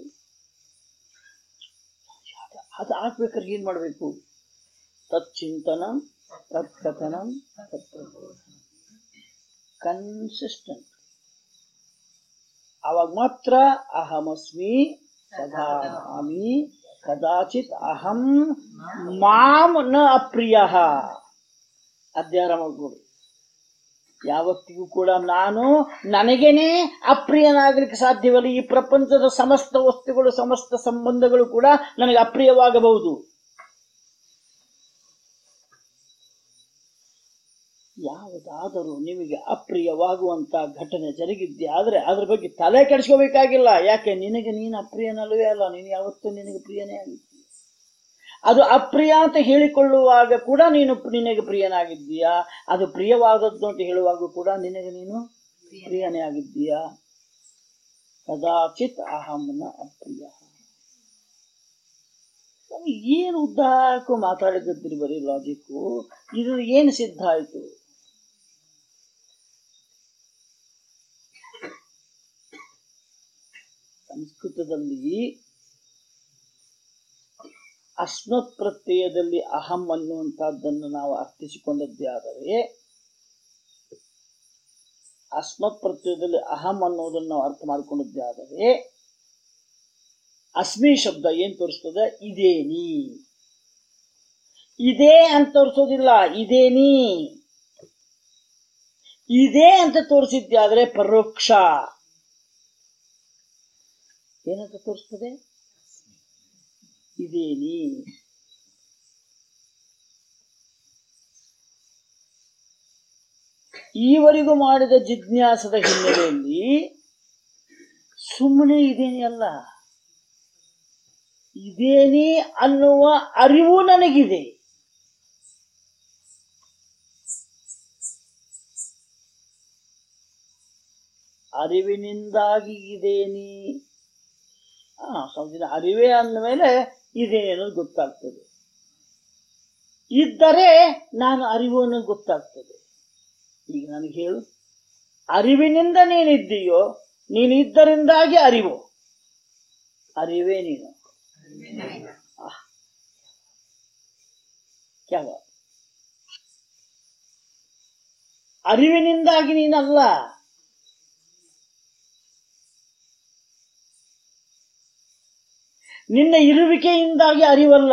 ಅದು ಆಗ್ಬೇಕಾದ್ರೆ ಏನ್ ಮಾಡ್ಬೇಕು? ತಚ್ಚಿಂತನಂ ತತ್ಕಥನಂ ತತ್ಪ್ರಬೋಧನಂ, ಕನ್ಸಿಸ್ಟೆಂಟ್. ಆವಾಗ ಮಾತ್ರ ಅಹಮಸ್ಮಿ ಸದಾ ಭಾಮಿ ಕದಾಚಿತ್ ಅಹಂ ಮಾಂ ನ ಅಪ್ರಿಯ. ಅಧ್ಯಾಯ ಮಾಡ್ಕೊಡಿ. ಯಾವತ್ತಿಗೂ ಕೂಡ ನಾನು ನನಗೇನೆ ಅಪ್ರಿಯನಾಗಲಿಕ್ಕೆ ಸಾಧ್ಯವಿಲ್ಲ. ಈ ಪ್ರಪಂಚದ ಸಮಸ್ತ ವಸ್ತುಗಳು ಸಮಸ್ತ ಸಂಬಂಧಗಳು ಕೂಡ ನನಗೆ ಅಪ್ರಿಯವಾಗಬಹುದು. ಯಾವುದಾದರೂ ನಿಮಗೆ ಅಪ್ರಿಯವಾಗುವಂತ ಘಟನೆ ಜರುಗಿದ್ದೆ ಆದ್ರೆ ಅದ್ರ ಬಗ್ಗೆ ತಲೆ ಕೆಡಿಸ್ಕೋಬೇಕಾಗಿಲ್ಲ. ಯಾಕೆ? ನಿನಗೆ ನೀನು ಅಪ್ರಿಯನಲ್ವೇ ಅಲ್ಲ, ನೀನು ಯಾವತ್ತೂ ನಿನಗೆ ಪ್ರಿಯನೇ ಆಗಿದ್ದೀಯ. ಅದು ಅಪ್ರಿಯ ಅಂತ ಹೇಳಿಕೊಳ್ಳುವಾಗ ಕೂಡ ನೀನು ನಿನಗೆ ಪ್ರಿಯನಾಗಿದ್ದೀಯಾ, ಅದು ಪ್ರಿಯವಾದದ್ದು ಅಂತ ಹೇಳುವಾಗ ಕೂಡ ನಿನಗೆ ನೀನು ಪ್ರಿಯನೇ ಆಗಿದ್ದೀಯಾ. ಕದಾಚಿತ್ ಅಹಂನ ಅಪ್ರಿಯ. ಏನು ಉದ್ದಾಕು ಮಾತಾಡಿದ್ದಿರಿ ಬರೀ ಲಾಜಿಕ್ಕು. ಇದು ಏನು ಸಿದ್ಧ ಆಯ್ತು? ಸಂಸ್ಕೃತದಲ್ಲಿ ಅಸ್ಮತ್ ಪ್ರತ್ಯಯದಲ್ಲಿ ಅಹಂ ಅನ್ನುವಂತಹದ್ದನ್ನು ನಾವು ಅರ್ಥಿಸಿಕೊಂಡದ್ದೇ ಆದರೆ, ಅಸ್ಮತ್ ಪ್ರತ್ಯಯದಲ್ಲಿ ಅಹಂ ಅನ್ನೋದನ್ನು ನಾವು ಅರ್ಥ ಮಾಡಿಕೊಂಡದ್ದೇ ಆದರೆ, ಅಸ್ಮಿ ಶಬ್ದ ಏನ್ ತೋರಿಸ್ತದೆ? ಇದೇನಿ. ಇದೇ ಅಂತ ತೋರಿಸೋದಿಲ್ಲ, ಇದೇನಿ. ಇದೇ ಅಂತ ತೋರಿಸಿದ್ದೆ ಆದ್ರೆ ಪರೋಕ್ಷ. ಏನಂತ ತೋರಿಸ್ತದೆ? ಇದೇನಿ. ಈವರೆಗೂ ಮಾಡಿದ ಜಿಜ್ಞಾಸದ ಹಿನ್ನೆಲೆಯಲ್ಲಿ ಸುಮ್ಮನೆ ಇದೇನಿ ಅಲ್ಲ, ಇದೇನಿ ಅನ್ನುವ ಅರಿವು ನನಗಿದೆ. ಅರಿವಿನಿಂದಾಗಿ ಇದೇನಿ. ಆ ಸ್ವಲ್ಪ ದಿನ ಅರಿವೇ ಅಂದಮೇಲೆ ಇದೇನಿ ಅನ್ನೋದು ಗೊತ್ತಾಗ್ತದೆ. ಇದ್ದರೆ ನಾನು ಅರಿವು ಅನ್ನೋದು ಗೊತ್ತಾಗ್ತದೆ. ಈಗ ನನಗೆ ಹೇಳು, ಅರಿವಿನಿಂದ ನೀನಿದ್ದೀಯೋ, ನೀನು ಇದ್ದರಿಂದಾಗಿ ಅರಿವು? ಅರಿವೇ ನೀನು. ಯಾವ ಅರಿವಿನಿಂದಾಗಿ ನೀನಲ್ಲ. ನಿನ್ನ ಇರುವಿಕೆಯಿಂದಾಗಿ ಅರಿವಲ್ಲ.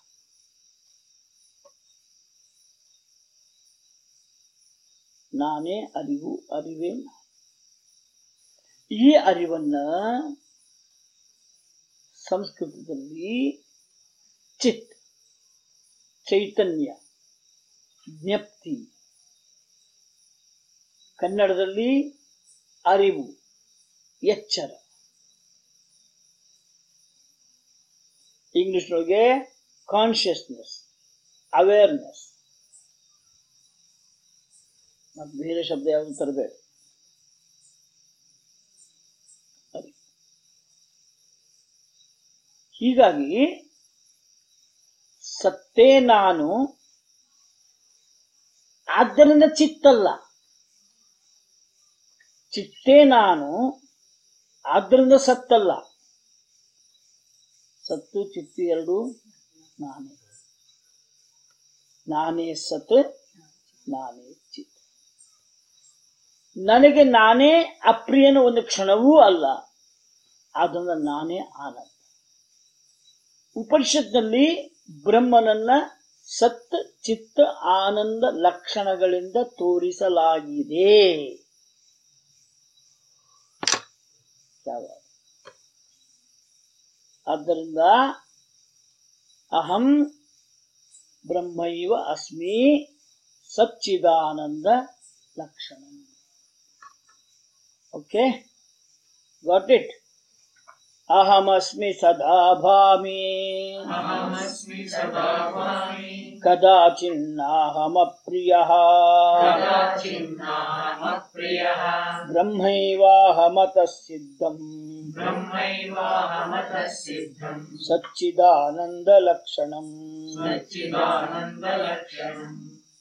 ನಾನೇ ಅರಿವು, ಅರಿವೇ ನಾನು. ಈ ಅರಿವನ್ನ ಸಂಸ್ಕೃತದಲ್ಲಿ ಚಿತ್, ಚೈತನ್ಯ, ಜ್ಞಪ್ತಿ, ಕನ್ನಡದಲ್ಲಿ ಅರಿವು, ಎಚ್ಚರ, ಇಂಗ್ಲಿಷ್ನೊಳಗೆ ಕಾನ್ಷಿಯಸ್ನೆಸ್, ಅವೇರ್ನೆಸ್, ಮತ್ತು ಬೇರೆ ಶಬ್ದ ಯಾವುದು ತರಬೇಡ. ಹೀಗಾಗಿ ಸತ್ತೇ ನಾನು, ಆದ್ದರಿಂದ ಚಿತ್ತಲ್ಲ. ಚಿತ್ತೇ ನಾನು, ಆದ್ದರಿಂದ ಸತ್ತಲ್ಲ. ಸತ್ತು ಚಿತ್ತು ಎರಡು ನಾನೇ. ನಾನೇ ಸತ್, ನಾನೇ ಚಿತ್. ನನಗೆ ನಾನೇ ಅಪ್ರಿಯನ ಒಂದು ಕ್ಷಣವೂ ಅಲ್ಲ, ಆದ್ದರಿಂದ ನಾನೇ ಆನಂದ. ಉಪನಿಷತ್ನಲ್ಲಿ ಬ್ರಹ್ಮನನ್ನ ಸತ್ ಚಿತ್ತ ಆನಂದ ಲಕ್ಷಣಗಳಿಂದ ತೋರಿಸಲಾಗಿದೆ. ಆದ್ದರಿಂದ ಅಹಂ ಬ್ರಹ್ಮೈವ ಅಸ್ಮಿ ಸಚ್ಚಿದಾನಂದ ಲಕ್ಷಣ. Okay, got it? ಅಹಮಸ್ಮಿ ಸದಾ ಭಾಮಿ ಅಹಮಸ್ಮಿ ಸದಾ ಭಾಮಿ ಕದಾಚಿನ್ನಾಹಮಪ್ರಿಯಃ ಕದಾಚಿನ್ನಾಹಮಪ್ರಿಯಃ ಬ್ರಹ್ಮೈವಾಹಮತಃ ಸಿದ್ಧಂ ಬ್ರಹ್ಮೈವಾಹಮತಃ ಸಿದ್ಧಂ ಸಚ್ಚಿದಾನಂದಲಕ್ಷಣಂ ಸಚ್ಚಿದಾನಂದಲಕ್ಷಣಂ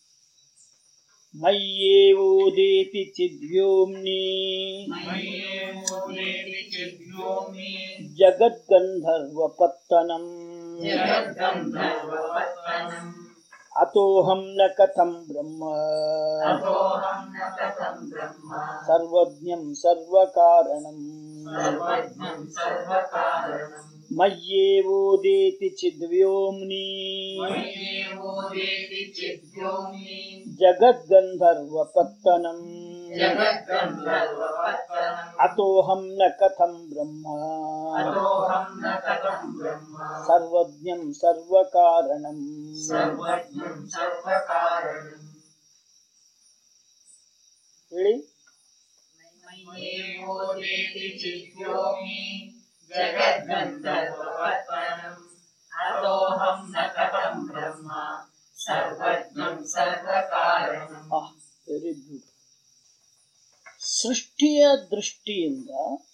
ಮಯ್ಯೇವೋದೇತಿ ಚಿದ್ವ್ಯೋಮ್ನಿ ಮಯ್ಯೇವೋದೇತಿ ಚಿದ್ವ್ಯೋಮ್ನಿ ಜಗದ್ಗಂಧರ್ವಪತ್ತನಂ ಜಗದ್ಗಂಧರ್ವಪತ್ತನಂ ಅತೋಹಂ ನ ಕಥಂ ಬ್ರಹ್ಮ ಅತೋಹಂ ನ ಕಥಂ ಬ್ರಹ್ಮ ಸರ್ವಜ್ಞಂ ಸರ್ವಕಾರಣಂ ಸರ್ವಜ್ಞಂ ಸರ್ವಕಾರಣಂ ಮಯ್ಯೇವೋದೇತಿ ಚಿದ್ವ್ಯೋಮ್ನಿ ಮಯ್ಯೇವೋದೇತಿ ಚಿದ್ಯೋಮ್ನಿ ಜಗದ್ಗಂಧರ್ವಪತ್ತನಂ ಜಗದ್ಗಂಧರ್ವಪತ್ತನಂ ಅತೋಹಂ ನ ಕಥಂ ಬ್ರಹ್ಮ ಅತೋಹಂ ನ ಕಥಂ ಬ್ರಹ್ಮ ಸರ್ವಜ್ಞಂ ಸರ್ವಕಾರಣಂ. ಸರ್ವಜ್ಞಂ ಸರ್ವಕಾರಣಂ. ಹೇಳಿ. ಮಯ್ಯೇವೋದೇತಿ ಚಿದ್ಯೋಮ್ನಿ ಜಗದ್ಗಂಧರ್ವಪತ್ತನಂ ಅತೋಹಂ ನ ಕಥಂ ಬ್ರಹ್ಮ ಸರ್ವಜ್ಞಂ ಸರ್ವಕಾರಣಂ. Very good. ಸೃಷ್ಟಿಯ ದೃಷ್ಟಿಯಿಂದ,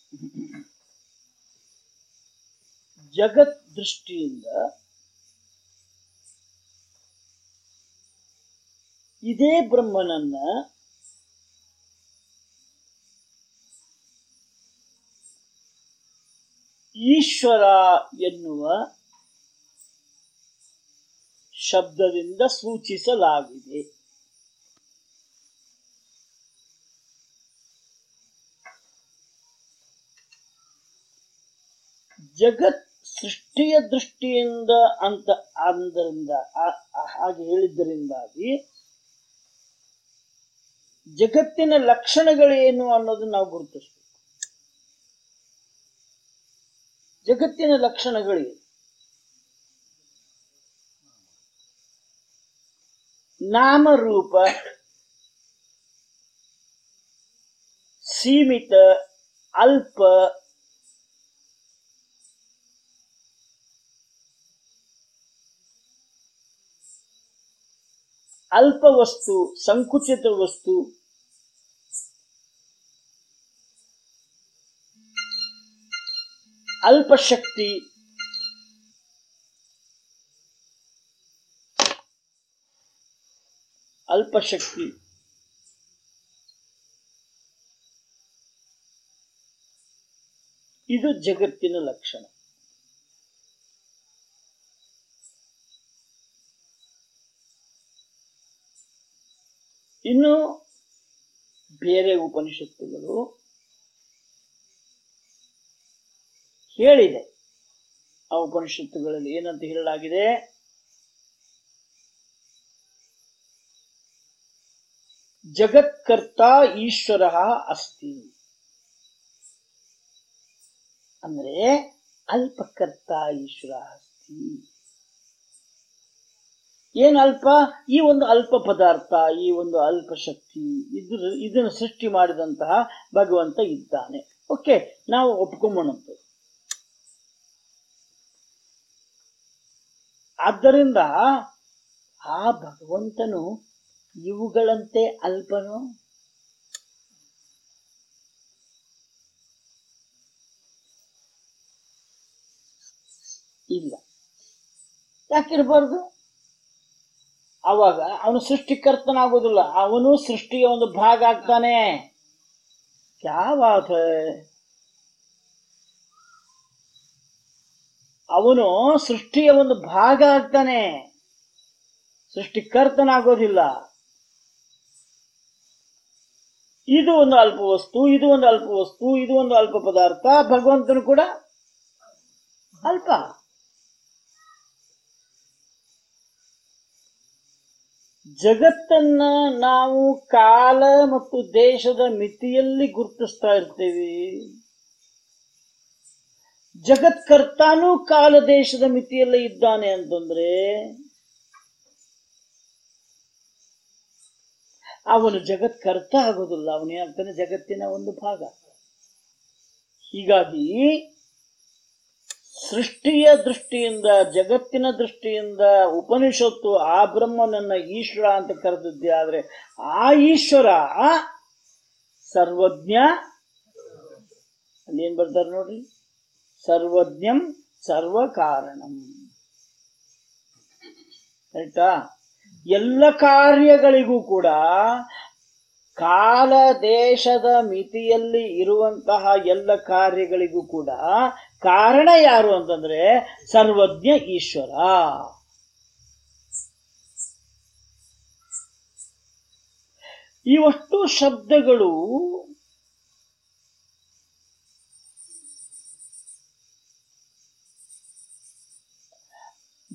ಜಗತ್ ದೃಷ್ಟಿಯಿಂದ ಇದೇ ಬ್ರಹ್ಮನನ್ನ ಈಶ್ವರ ಎನ್ನುವ ಶಬ್ದದಿಂದ ಸೂಚಿಸಲಾಗಿದೆ. ಜಗತ್ ಸೃಷ್ಟಿಯ ದೃಷ್ಟಿಯಿಂದ ಅಂತ ಆದ್ದರಿಂದ ಹಾಗೆ ಹೇಳಿದ್ದರಿಂದಾಗಿ ಜಗತ್ತಿನ ಲಕ್ಷಣಗಳೇನು ಅನ್ನೋದನ್ನ ನಾವು ಗುರುತಿಸಬೇಕು. ಜಗತ್ತಿನ ಲಕ್ಷಣಗಳೇನು? ನಾಮರೂಪ, ಸೀಮಿತ, ಅಲ್ಪ, ಅಲ್ಪ ವಸ್ತು, ಸಂಕುಚಿತ ವಸ್ತು, ಅಲ್ಪಶಕ್ತಿ, ಅಲ್ಪಶಕ್ತಿ, ಇದು ಜಗತ್ತಿನ ಲಕ್ಷಣ. ಇನ್ನು ಬೇರೆ ಉಪನಿಷತ್ತುಗಳು ಹೇಳಿದೆ. ಆ ಉಪನಿಷತ್ತುಗಳಲ್ಲಿ ಏನಂತ ಹೇಳಲಾಗಿದೆ? ಜಗತ್ಕರ್ತ ಈಶ್ವರ ಅಸ್ತಿ. ಅಂದ್ರೆ ಅಲ್ಪಕರ್ತ ಈಶ್ವರ ಅಸ್ತಿ. ಏನು ಅಲ್ಪ? ಈ ಒಂದು ಅಲ್ಪ ಪದಾರ್ಥ, ಈ ಒಂದು ಅಲ್ಪ ಶಕ್ತಿ, ಇದ್ರ ಇದನ್ನು ಸೃಷ್ಟಿ ಮಾಡಿದಂತಹ ಭಗವಂತ ಇದ್ದಾನೆ. ಓಕೆ, ನಾವು ಒಪ್ಕೊಂಬೋಣಂತ. ಆದ್ದರಿಂದ ಆ ಭಗವಂತನು ಇವುಗಳಂತೆ ಅಲ್ಪನು? ಇಲ್ಲ. ಯಾಕಿರಬಾರ್ದು? ಅವಾಗ ಅವನು ಸೃಷ್ಟಿಕರ್ತನಾಗೋದಿಲ್ಲ, ಅವನು ಸೃಷ್ಟಿಯ ಒಂದು ಭಾಗ ಆಗ್ತಾನೆ. ಯಾವಾಗ ಅವನು ಸೃಷ್ಟಿಯ ಒಂದು ಭಾಗ ಆಗ್ತಾನೆ, ಸೃಷ್ಟಿಕರ್ತನಾಗೋದಿಲ್ಲ. ಇದು ಒಂದು ಅಲ್ಪ ವಸ್ತು, ಇದು ಒಂದು ಅಲ್ಪ ವಸ್ತು, ಇದು ಒಂದು ಅಲ್ಪ ಪದಾರ್ಥ. ಭಗವಂತನು ಕೂಡ ಅಲ್ಪ. ಜಗತ್ತನ್ನ ನಾವು ಕಾಲ ಮತ್ತು ದೇಶದ ಮಿತಿಯಲ್ಲಿ ಗುರುತಿಸ್ತಾ ಇರ್ತೇವೆ. ಜಗತ್ಕರ್ತಾನೂ ಕಾಲ ದೇಶದ ಮಿತಿಯಲ್ಲೇ ಇದ್ದಾನೆ ಅಂತಂದ್ರೆ ಅವನು ಜಗತ್ಕರ್ತ ಆಗೋದಿಲ್ಲ, ಅವನೇನಾಗ್ತಾನೆ ಜಗತ್ತಿನ ಒಂದು ಭಾಗ. ಹೀಗಾಗಿ ಸೃಷ್ಟಿಯ ದೃಷ್ಟಿಯಿಂದ, ಜಗತ್ತಿನ ದೃಷ್ಟಿಯಿಂದ ಉಪನಿಷತ್ತು ಆ ಬ್ರಹ್ಮನನ್ನ ಈಶ್ವರ ಅಂತ ಕರೆದಿದ್ದೆ. ಆದ್ರೆ ಆ ಈಶ್ವರ ಸರ್ವಜ್ಞ. ಅಲ್ಲಿ ಏನ್ ಬರ್ತಾರೆ ನೋಡ್ರಿ, ಸರ್ವಜ್ಞಂ ಸರ್ವಕಾರಣಂ. ಆಯ್ತಾ? ಎಲ್ಲ ಕಾರ್ಯಗಳಿಗೂ ಕೂಡ ಕಾಲ ದೇಶದ ಮಿತಿಯಲ್ಲಿ ಇರುವಂತಹ ಎಲ್ಲ ಕಾರ್ಯಗಳಿಗೂ ಕೂಡ ಕಾರಣ ಯಾರು ಅಂತಂದ್ರೆ ಸರ್ವಜ್ಞ ಈಶ್ವರ. ಇವಷ್ಟು ಶಬ್ದಗಳು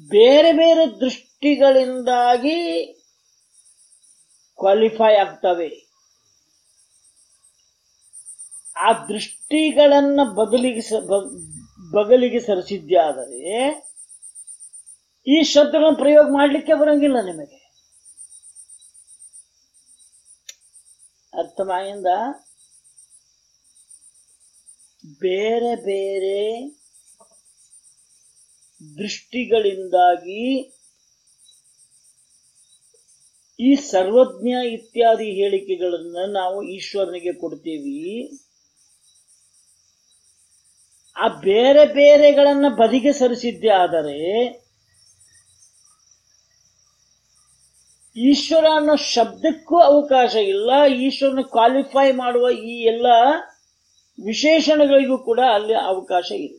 ಬೇರೆ ಬೇರೆ ದೃಷ್ಟಿಗಳಿಂದಾಗಿ ಕ್ವಾಲಿಫೈ ಆಗ್ತವೆ. ಆ ದೃಷ್ಟಿಗಳನ್ನ ಬದಲಿಗೆ ಬಗಲಿಗೆ ಸರಿಸಿದ್ದೆ ಆದರೆ ಈ ಶಬ್ದಗಳನ್ನು ಪ್ರಯೋಗ ಮಾಡಲಿಕ್ಕೆ ಬರಂಗಿಲ್ಲ ನಿಮಗೆ. ಅರ್ಥಮಾಯಿಂದ ಬೇರೆ ಬೇರೆ ದೃಷ್ಟಿಗಳಿಂದಾಗಿ ಈ ಸರ್ವಜ್ಞ ಇತ್ಯಾದಿ ಹೇಳಿಕೆಗಳನ್ನು ನಾವು ಈಶ್ವರನಿಗೆ ಕೊಡ್ತೀವಿ. ಆ ಬೇರೆ ಬೇರೆಗಳನ್ನ ಬದಿಗೆ ಸರಿಸಿದ್ದೆ ಆದರೆ ಈಶ್ವರ ಅನ್ನೋ ಶಬ್ದಕ್ಕೂ ಅವಕಾಶ ಇಲ್ಲ. ಈಶ್ವರನ ಕ್ವಾಲಿಫೈ ಮಾಡುವ ಈ ಎಲ್ಲ ವಿಶೇಷಣಗಳಿಗೂ ಕೂಡ ಅಲ್ಲಿ ಅವಕಾಶ ಇಲ್ಲ.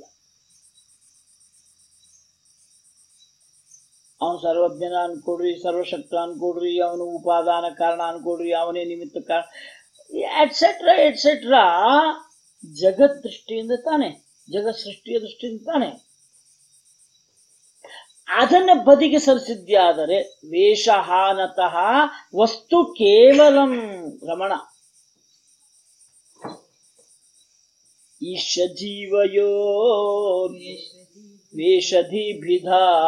ಅವನು ಸರ್ವಜ್ಞನ ಅನ್ಕೊಡ್ರಿ, ಸರ್ವಶಕ್ತ ಅನ್ಕೊಡ್ರಿ, ಅವನು ಉಪಾದಾನ ಕಾರಣ ಅನ್ಕೊಡ್ರಿ, ಅವನೇ ನಿಮಿತ್ತ ಕಾರಣ, ಎಟ್ಸೆಟ್ರಾ ಎಟ್ಸೆಟ್ರಾ. ಜಗತ್ ದೃಷ್ಟಿಯಿಂದ ತಾನೆ, ಜಗತ್ ಸೃಷ್ಟಿಯ ದೃಷ್ಟಿಯಿಂದ ತಾನೆ. ಅದನ್ನ ಬದಿಗೆ ಸರಿಸಿದ್ಯಾದರೆ ವೇಷಹಾನತಃ ವಸ್ತು ಕೇವಲಂ ರಮಣ ಈಶ ಜೀವಯೋ ವೇಷಧಿಭಿಧ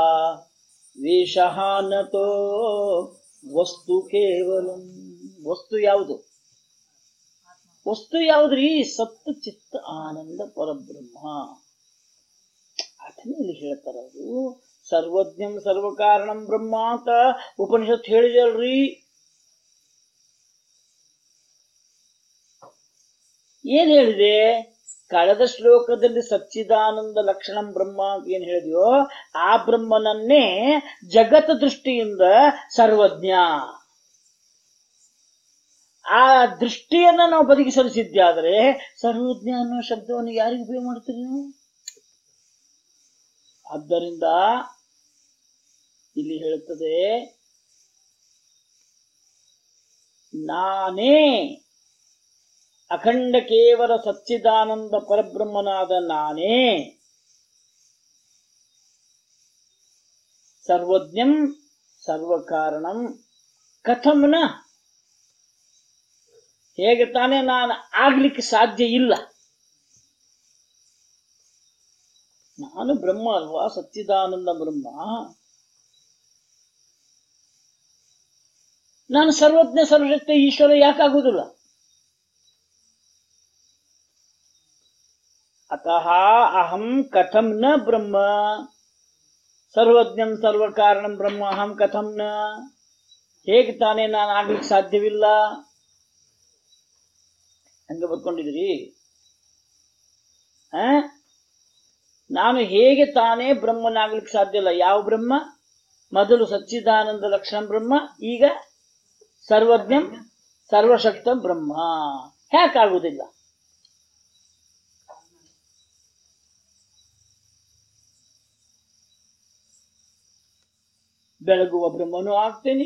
ವೇಷಹಾನತೋ ವಸ್ತು ಕೇವಲಂ. ವಸ್ತು ಯಾವುದು? ವಸ್ತು ಯಾವುದ್ರಿ? ಸತ್ತು ಚಿತ್ತ ಆನಂದ ಪರಬ್ರಹ್ಮ. ಅದನ್ನೇ ಇಲ್ಲಿ ಹೇಳ್ತಾರ ಅವರು. ಸರ್ವಜ್ಞಂ ಸರ್ವಕಾರಣಂ ಬ್ರಹ್ಮ ಅಂತ ಉಪನಿಷತ್ ಹೇಳಿದಲ್ರಿ. ಏನ್ ಹೇಳಿದೆ? ಕಳೆದ ಶ್ಲೋಕದಲ್ಲಿ ಸಚ್ಚಿದಾನಂದ ಲಕ್ಷಣಂ ಬ್ರಹ್ಮ ಅಂತ ಏನ್ ಹೇಳಿದ್ಯೋ ಆ ಬ್ರಹ್ಮನನ್ನೇ ಜಗತ್ ದೃಷ್ಟಿಯಿಂದ ಸರ್ವಜ್ಞ. ಆ ದೃಷ್ಟಿಯನ್ನ ನಾವು ಬದಿಗೆ ಸರಿಸಿದ್ದಾದ್ರೆ ಸರ್ವಜ್ಞ ಅನ್ನೋ ಶಬ್ದವನ್ನು ಯಾರಿಗೆ ಉಪಯೋಗ ಮಾಡ್ತೀರಿ ನೀವು? ಆದ್ದರಿಂದ ಇಲ್ಲಿ ಹೇಳುತ್ತದೆ, ನಾನೇ ಅಖಂಡ ಕೇವಲ ಸಚ್ಚಿದಾನಂದ ಪರಬ್ರಹ್ಮನಾದ ನಾನೇ ಸರ್ವಜ್ಞಂ ಸರ್ವಕಾರಣಂ ಕಥಂನ. ಹೇಗೆ ತಾನೇ ನಾನು ಆಗ್ಲಿಕ್ಕೆ ಸಾಧ್ಯ ಇಲ್ಲ. ನಾನು ಬ್ರಹ್ಮ ಅಲ್ವಾ, ಸಚ್ಚಿದಾನಂದ ಬ್ರಹ್ಮ. ನಾನು ಸರ್ವಜ್ಞ ಸರ್ವಶಕ್ತಿ ಈಶ್ವರ ಯಾಕಾಗುವುದಿಲ್ಲ? ಅತಃ ಅಹಂ ಕಥಂ ನ ಬ್ರಹ್ಮ ಸರ್ವಜ್ಞಂ ಸರ್ವಕಾರಣಂ ಬ್ರಹ್ಮ ಅಹಂ ಕಥಂ ನ. ಹೇಗೆ ತಾನೇ ನಾನು ಆಗ್ಲಿಕ್ಕೆ ಸಾಧ್ಯವಿಲ್ಲ. ಹಂಗೆ ಬರ್ಕೊಂಡಿದ್ರಿ. ಆ ನಾನು ಹೇಗೆ ತಾನೇ ಬ್ರಹ್ಮನಾಗ್ಲಿಕ್ಕೆ ಸಾಧ್ಯ ಇಲ್ಲ. ಯಾವ ಬ್ರಹ್ಮ? ಮೊದಲು ಸಚ್ಚಿದಾನಂದ ಲಕ್ಷಣ ಬ್ರಹ್ಮ, ಈಗ ಸರ್ವಜ್ಞಂ ಸರ್ವಶಕ್ತ ಬ್ರಹ್ಮ. ಯಾಕಾಗುವುದಿಲ್ಲ? ಬೆಳಗುವ ಬ್ರಹ್ಮನೂ ಆಗ್ತೇನೆ,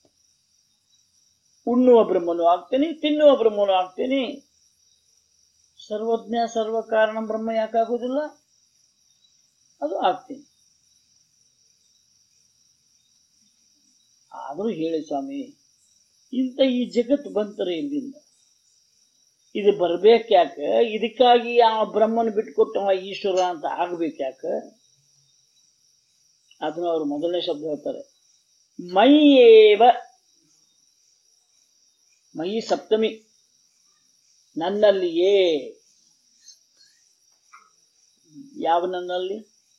ಉಣ್ಣುವ ಬ್ರಹ್ಮನೂ ಆಗ್ತೇನೆ, ತಿನ್ನುವ ಬ್ರಹ್ಮನೂ ಆಗ್ತೇನೆ. ಸರ್ವಜ್ಞ ಸರ್ವಕಾರಣ ಬ್ರಹ್ಮ ಯಾಕಾಗುವುದಿಲ್ಲ? ಅದು ಆಗ್ತೇನೆ. ಆದರೂ ಹೇಳಿ ಸ್ವಾಮಿ, ಇಂಥ ಈ ಜಗತ್ತು ಬಂತಾರೆ ಎಲ್ಲಿಂದ? ಇದು ಬರ್ಬೇಕ್ಯಾಕೆ? ಇದಕ್ಕಾಗಿ ಆ ಬ್ರಹ್ಮನ ಬಿಟ್ಕೊಟ್ಟು ಅವ ಈಶ್ವರ ಅಂತ ಆಗ್ಬೇಕ್ಯಾಕೆ? ಅದನ್ನು ಅವರು ಮೊದಲನೇ ಶಬ್ದ ಹೇಳ್ತಾರೆ, ಮೈಯೇವ. ಮೈ ಸಪ್ತಮಿ, ನನ್ನಲ್ಲಿಯೇ. ಯಾವ ನನ್ನಲ್ಲಿ?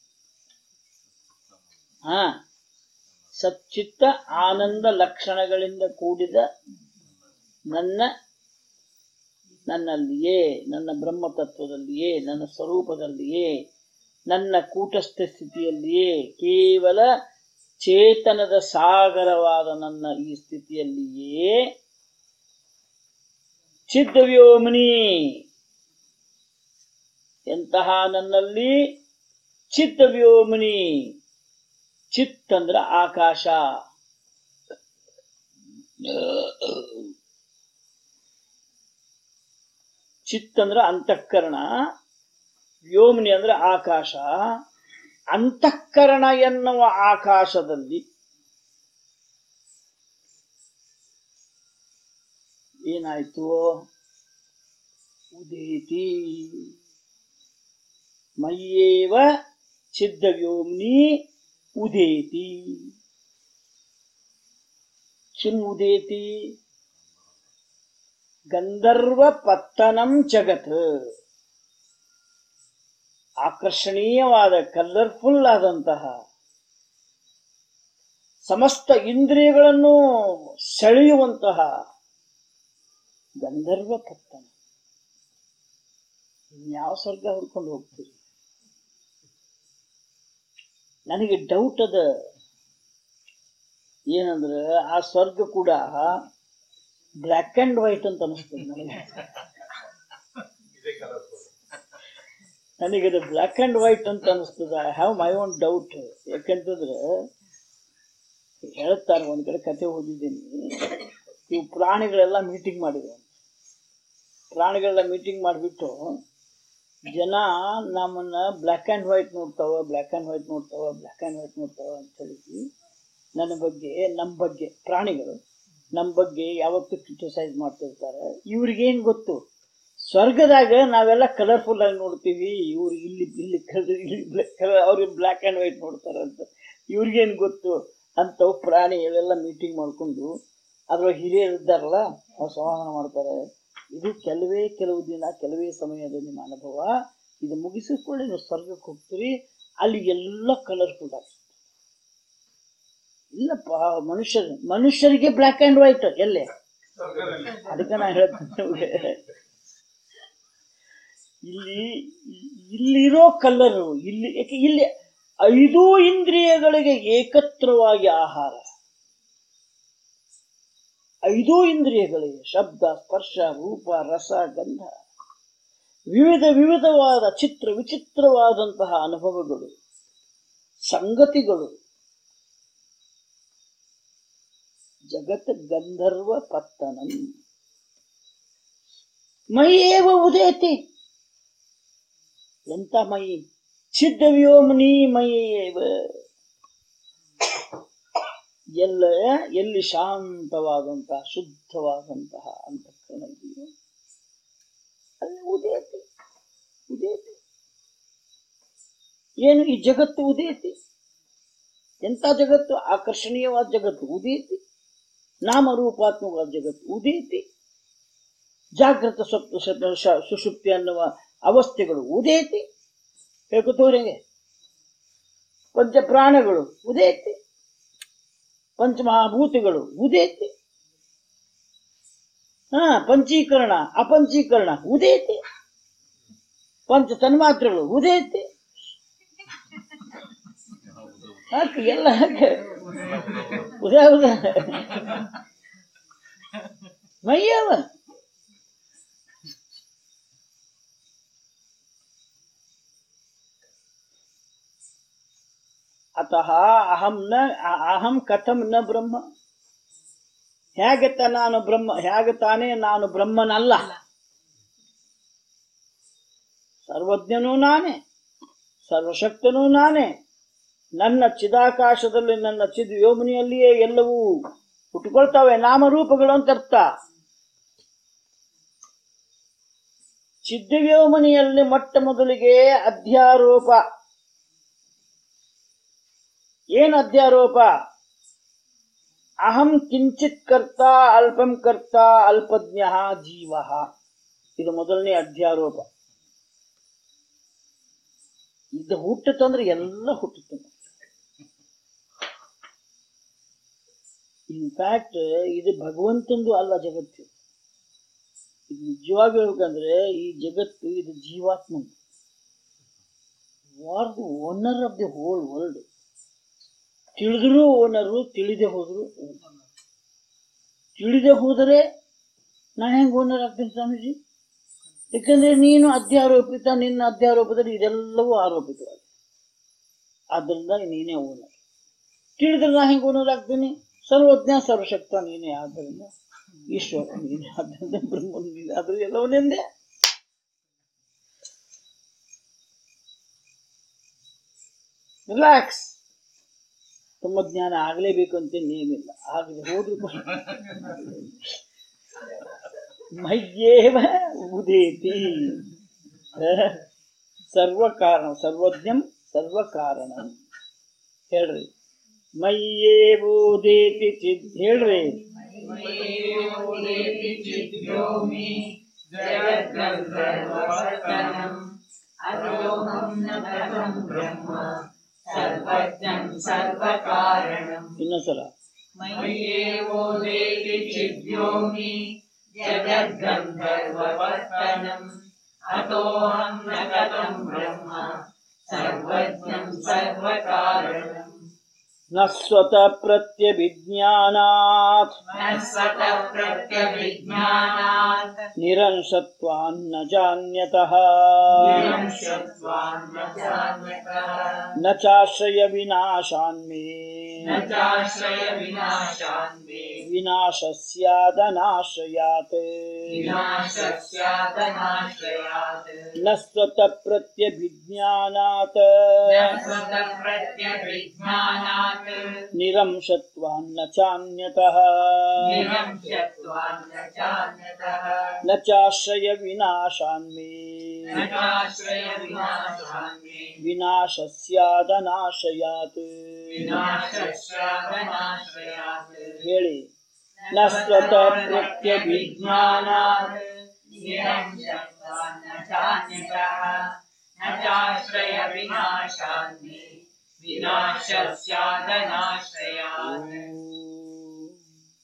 ಹಾ, ಸಚ್ಚಿತ್ತ ಆನಂದ ಲಕ್ಷಣಗಳಿಂದ ಕೂಡಿದ ನನ್ನ ನನ್ನಲ್ಲಿಯೇ, ನನ್ನ ಬ್ರಹ್ಮತತ್ವದಲ್ಲಿಯೇ, ನನ್ನ ಸ್ವರೂಪದಲ್ಲಿಯೇ, ನನ್ನ ಕೂಟಸ್ಥ ಸ್ಥಿತಿಯಲ್ಲಿಯೇ, ಕೇವಲ ಚೇತನದ ಸಾಗರವಾದ ನನ್ನ ಈ ಸ್ಥಿತಿಯಲ್ಲಿಯೇ ಚಿದ್ವ್ಯೋಮಿನಿ. ಎಂತಹ ನನ್ನಲ್ಲಿ? ಚಿದ್ವ್ಯೋಮಿನಿ. ಚಿತ್ ಅಂದ್ರ ಆಕಾಶ, ಚಿತ್ ಅಂದ್ರ ಅಂತಃಕರಣ, ವ್ಯೋಮಿನಿ ಅಂದ್ರ ಆಕಾಶ. ಅಂತಃಕರಣ ಎನ್ನುವ ಆಕಾಶದಲ್ಲಿ ಏನಾಯ್ತು? ಉದೇತಿ ಮಯ್ಯೇವ ಚಿದ್ದವ್ಯೋಮ್ನಿ ಉದೇತಿ. ಕಿಂ ಉದೇತಿ? ಗಂಧರ್ವ ಪತ್ತನಂ ಜಗತ್. ಆಕರ್ಷಣೀಯವಾದ ಕಲರ್ಫುಲ್ ಆದಂತಹ ಸಮಸ್ತ ಇಂದ್ರಿಯಗಳನ್ನು ಸೆಳೆಯುವಂತಹ ಗಂಧರ್ವ ಪತ್ತನ. ಇನ್ಯಾವ ಸ್ವರ್ಗ ಹುಡ್ಕೊಂಡು ಹೋಗ್ತೀರಿ? ನನಗೆ ಡೌಟ್ ಅದ. ಏನಂದ್ರೆ ಆ ಸ್ವರ್ಗ ಕೂಡ ಬ್ಲ್ಯಾಕ್ ಅಂಡ್ ವೈಟ್ ಅಂತ ಅನಿಸ್ತದೆ ನನಗೆ. ನನಗದು ಬ್ಲ್ಯಾಕ್ ಅಂಡ್ ವೈಟ್ ಅಂತ ಅನಿಸ್ತದ. I have my own doubt. ಯಾಕಂತಂದ್ರೆ ಹೇಳ್ತಾರೆ, ಒಂದ್ ಕಡೆ ಕತೆ ಓದಿದ್ದೀನಿ, ಇವು ಪ್ರಾಣಿಗಳೆಲ್ಲ ಮೀಟಿಂಗ್ ಮಾಡಿದ್ರು. ಪ್ರಾಣಿಗಳೆಲ್ಲ ಮೀಟಿಂಗ್ ಮಾಡಿಬಿಟ್ಟು ಜನ ನಮ್ಮನ್ನ ಬ್ಲ್ಯಾಕ್ ಆ್ಯಂಡ್ ವೈಟ್ ನೋಡ್ತಾವ, ಬ್ಲ್ಯಾಕ್ ಆ್ಯಂಡ್ ವೈಟ್ ನೋಡ್ತಾವ, ಬ್ಲ್ಯಾಕ್ ಆ್ಯಂಡ್ ವೈಟ್ ನೋಡ್ತಾವ ಅಂತ ಹೇಳಿ ನನ್ನ ಬಗ್ಗೆ, ನಮ್ಮ ಬಗ್ಗೆ, ಪ್ರಾಣಿಗಳು ನಮ್ಮ ಬಗ್ಗೆ ಯಾವತ್ತೂ ಕ್ರಿಟಿಸೈಸ್ ಮಾಡ್ತಿರ್ತಾರೆ. ಇವ್ರಿಗೇನು ಗೊತ್ತು, ಸ್ವರ್ಗದಾಗ ನಾವೆಲ್ಲ ಕಲರ್ಫುಲ್ ಆಗಿ ನೋಡ್ತೀವಿ, ಇವ್ರು ಇಲ್ಲಿ ಇಲ್ಲಿ ಕಲರ್ ಇಲ್ಲಿ ಕಲರ್, ಅವ್ರಿಗೆ ಬ್ಲ್ಯಾಕ್ ಆ್ಯಂಡ್ ವೈಟ್ ನೋಡ್ತಾರೆ ಅಂತ ಇವ್ರಿಗೇನು ಗೊತ್ತು ಅಂತವು ಪ್ರಾಣಿ ಇವೆಲ್ಲ ಮೀಟಿಂಗ್ ಮಾಡಿಕೊಂಡು ಅದ್ರೊಳಗೆ ಹಿರಿಯರು ಇದ್ದಾರಲ್ಲ ಅವ್ರು ಸಂವಾದ ಮಾಡ್ತಾರೆ. ಇದು ಕೆಲವೇ ಕೆಲವು ದಿನ, ಕೆಲವೇ ಸಮಯದ ನಿಮ್ಮ ಅನುಭವ. ಇದು ಮುಗಿಸಿಕೊಳ್ಳಿ ನೀವು ಸ್ವರ್ಗಕ್ಕೆ ಹೋಗ್ತೀರಿ, ಅಲ್ಲಿ ಎಲ್ಲ ಕಲರ್ಫುಲ್ ಆಗ್ತದೆ. ಇಲ್ಲಪ್ಪ, ಮನುಷ್ಯರು ಮನುಷ್ಯರಿಗೆ ಬ್ಲ್ಯಾಕ್ ಆ್ಯಂಡ್ ವೈಟ್ ಎಲ್ಲೇ. ಅದಕ್ಕೆ ನಾನು ಹೇಳ್ತೇನೆ, ಇಲ್ಲಿ ಇಲ್ಲಿರೋ ಕಲರು ಇಲ್ಲಿ, ಯಾಕೆ ಇಲ್ಲಿ ಐದೂ ಇಂದ್ರಿಯಗಳಿಗೆ ಏಕತ್ರವಾಗಿ ಆಹಾರ. ಐದೂ ಇಂದ್ರಿಯಗಳಿಗೆ ಶಬ್ದ, ಸ್ಪರ್ಶ, ರೂಪ, ರಸ, ಗಂಧ, ವಿವಿಧ ವಿವಿಧವಾದ ಚಿತ್ರ ವಿಚಿತ್ರವಾದಂತಹ ಅನುಭವಗಳು, ಸಂಗತಿಗಳು. ಜಗತ್ ಗಂಧರ್ವ ಪತ್ತನಂ ಮೈಯೇವ ಉದೇತಿ. ಎಂತ ಮೈ? ಚಿದ್ದವ್ಯೋಮ್ನಿ ಮೈಯೇವ. ಎಲ್ಲ ಎಲ್ಲಿ ಶಾಂತವಾದಂತಹ ಶುದ್ಧವಾದಂತಹ ಅಂತಃಕರಣ ಇದೆಯೋ ಅಲ್ಲಿ ಉದೇತಿ. ಉದೇತಿ ಏನು? ಈ ಜಗತ್ತು ಉದೇತಿ. ಎಂತ ಜಗತ್ತು? ಆಕರ್ಷಣೀಯವಾದ ಜಗತ್ತು ಉದೇತಿ. ನಾಮರೂಪಾತ್ಮಕವಾದ ಜಗತ್ತು ಉದೇತಿ. ಜಾಗೃತ ಸ್ವಪ್ನ ಸುಷುಪ್ತಿ ಅನ್ನುವ ಅವಸ್ಥೆಗಳು ಉದೇತಿ. ಹೇಳ್ಕೊತವ್ರಿಗೆ ಪಂಚಪ್ರಾಣಗಳು ಉದೇತಿ, ಪಂಚಮಹಾಭೂತಗಳು ಉದೇತಿ, ಹಾ ಪಂಚೀಕರಣ ಅಪಂಚೀಕರಣ ಉದೇತಿ, ಪಂಚ ತನ್ಮಾತ್ರೆಗಳು ಉದೇತಿ. ಹಾಕಿ ಎಲ್ಲ ಹಾಕಿ ಉದಾ ಉದಾ ಮಯ್ಯವ. ಅತಃ ಅಹಂ ನ ಅಹಂ ಕಥಂ ನ ಬ್ರಹ್ಮ. ಹೇಗೆ ತ ನಾನು ಬ್ರಹ್ಮ, ಹೇಗೆ ತಾನೇ ನಾನು ಬ್ರಹ್ಮನಲ್ಲ? ಸರ್ವಜ್ಞನೂ ನಾನೇ, ಸರ್ವಶಕ್ತನೂ ನಾನೇ. ನನ್ನ ಚಿದಾಕಾಶದಲ್ಲಿ, ನನ್ನ ಚಿದ್ ವ್ಯೋಮನಿಯಲ್ಲಿಯೇ ಎಲ್ಲವೂ ಹುಟ್ಟುಕೊಳ್ತಾವೆ, ನಾಮರೂಪಗಳು ಅಂತ ಅರ್ಥ. ಚಿದ್ವ್ಯೋಮನಿಯಲ್ಲಿ ಮೊಟ್ಟ ಮೊದಲಿಗೆ ಅಧ್ಯಾರೋಪ. ಏನು ಅಧ್ಯಾರೋಪ? ಅಹಂ ಕಿಂಚಿತ್ ಕರ್ತ ಅಲ್ಪಂ ಕರ್ತ ಅಲ್ಪಜ್ಞ ಜೀವ. ಇದು ಮೊದಲನೇ ಅಧ್ಯಾರೋಪ. ಇದು ಹುಟ್ಟುತ್ತಂದ್ರೆ ಎಲ್ಲ ಹುಟ್ಟುತ್ತೆ. ಇನ್ಫ್ಯಾಕ್ಟ್ ಇದು ಭಗವಂತಂದು ಅಲ್ಲ ಜಗತ್ತು. ಇದು ನಿಜವಾಗಿ ಹೇಳ್ಬೇಕಂದ್ರೆ ಈ ಜಗತ್ತು ಇದು ಜೀವಾತ್ಮ. Are the owner of the whole world. ತಿಳಿದ್ರು ಓನರು, ತಿಳಿದೇ ಹೋದ್ರು ಓನರ್. ತಿಳಿದೇ ಹೋದರೆ ನಾ ಹೆಂಗೆ ಓನರ್ ಆಗ್ತೇನೆ ಸ್ವಾಮೀಜಿ? ಯಾಕಂದ್ರೆ ನೀನು ಅಧ್ಯಾರೋಪಿತ, ನಿನ್ನ ಅಧ್ಯಾರೋಪದಲ್ಲಿ ಇದೆಲ್ಲವೂ ಆರೋಪಿತವಾಗಿದೆ. ಆದ್ದರಿಂದ ನೀನೇ ಓನರ್. ತಿಳಿದ್ರೆ ನಾ ಹೆಂಗೆ ಓನರ್ ಆಗ್ತೀನಿ? ಸರ್ವಜ್ಞ ಸರ್ವಶಕ್ತ ನೀನೇ, ಆದ್ದರಿಂದ ಈಶ್ವರ ನೀನೆ, ಆದ್ದರಿಂದ ಬ್ರಹ್ಮ ನೀನೆ, ಆದ್ರೆ ಎಲ್ಲವನ್ನೆಂದೇ. ರಿಲ್ಯಾಕ್ಸ್. ತಮ್ಮಜ್ಞಾನ ಆಗಲೇಬೇಕು ಅಂತ ನೇಮಿಲ್ಲ, ಆಗದೆ ಹೋದ್ರು ಮಯ್ಯೇವ ಉದೇತಿ. ಸರ್ವಕಾರಣ ಸರ್ವಜ್ಞಂ ಸರ್ವಕಾರಣ ಹೇಳ್ರಿ. ಮಯ್ಯೇವೋದೇತಿ ಚಿದ್ ಹೇಳ್ರಿ. ಮಯ್ಯೇವೋದೇತಿ ಚಿದ್ಯೋಮಿ ಜಗದ್ಗರ್ಭವರ್ತನಂ ಅರೋಹಂ ನ ಕಥಂ ಬ್ರಹ್ಮ ಸರ್ವಜ್ಞಂ ಸರ್ವಕಾರಣಂ. ಇನ್ನೊಂದ್ಸಲ. ಮಯ್ಯೇವೋದೇತಿ ಚಿದ್ಯೋಮಿ ಜಗದ್ಗರ್ಭವರ್ತನಂ ಅತೋಹಂ ನ ಕಥಂ ಬ್ರಹ್ಮ ಸರ್ವಜ್ಞಂ ಸರ್ವಕಾರಣಂ. ನ ಸ್ವತಃ ಪ್ರತ್ಯಭಿಜ್ಞಾನಾತ್ ನ ಸ್ವತಃ ಪ್ರತ್ಯಭಿಜ್ಞಾನಾತ್ ನಿರಂಶತ್ವಾನ್ನ ಜಾನ್ಯತಃ ನಿರಂಶತ್ವಾನ್ನ ಜಾನ್ಯತಃ ನ ಚಾಶ್ರಯ ವಿನಾಶಾನ್ಮೇ ನ ಚಾಶ್ರಯ ವಿನಾಶಾನ್ಮೇ ವಿನಾಶಸ್ಯಾದನಾಶ್ರಯಾತ್ ವಿನಾಶಸ್ಯಾದನಾಶ್ರಯಾತ್ ನ ಸ್ವತಃ ಪ್ರತ್ಯಭಿಜ್ಞಾನಾತ್ ನ ಸ್ವತಃ ಪ್ರತ್ಯಭಿಜ್ಞಾನಾತ್ ನಿರಂಶತ್ವಾನ್ನ ಚಾನ್ಯತಃ ನಿರಂಶತ್ವಾನ್ನ ಜಾನ್ಯತಃ ನ ಚಾಶ್ರಯ ವಿನಾಶಾನ್ಮೇ ನ ಚಾಶ್ರಯ ವಿನಾಶಾನ್ಮೇ ವಿನಾಶಸ್ಯಾದನಾಶ್ರಯಾತ್. ವಿನಾಶಸ್ಯಾದನಾಶ್ರಯಾತ್. ಹೇಳಿ. ನ ಸ್ವತಃ ಪ್ರತ್ಯಭಿಜ್ಞಾನಾತ್ ನಿರಂಶತ್ವಾನ್ನ ಜಾನ್ಯತಃ ನ ಚಾಶ್ರಯ ವಿನಾಶಾನ್ಮೇ ವಿನಾಶಸ್ಯಾದನಾಶ್ರಯಾತ್.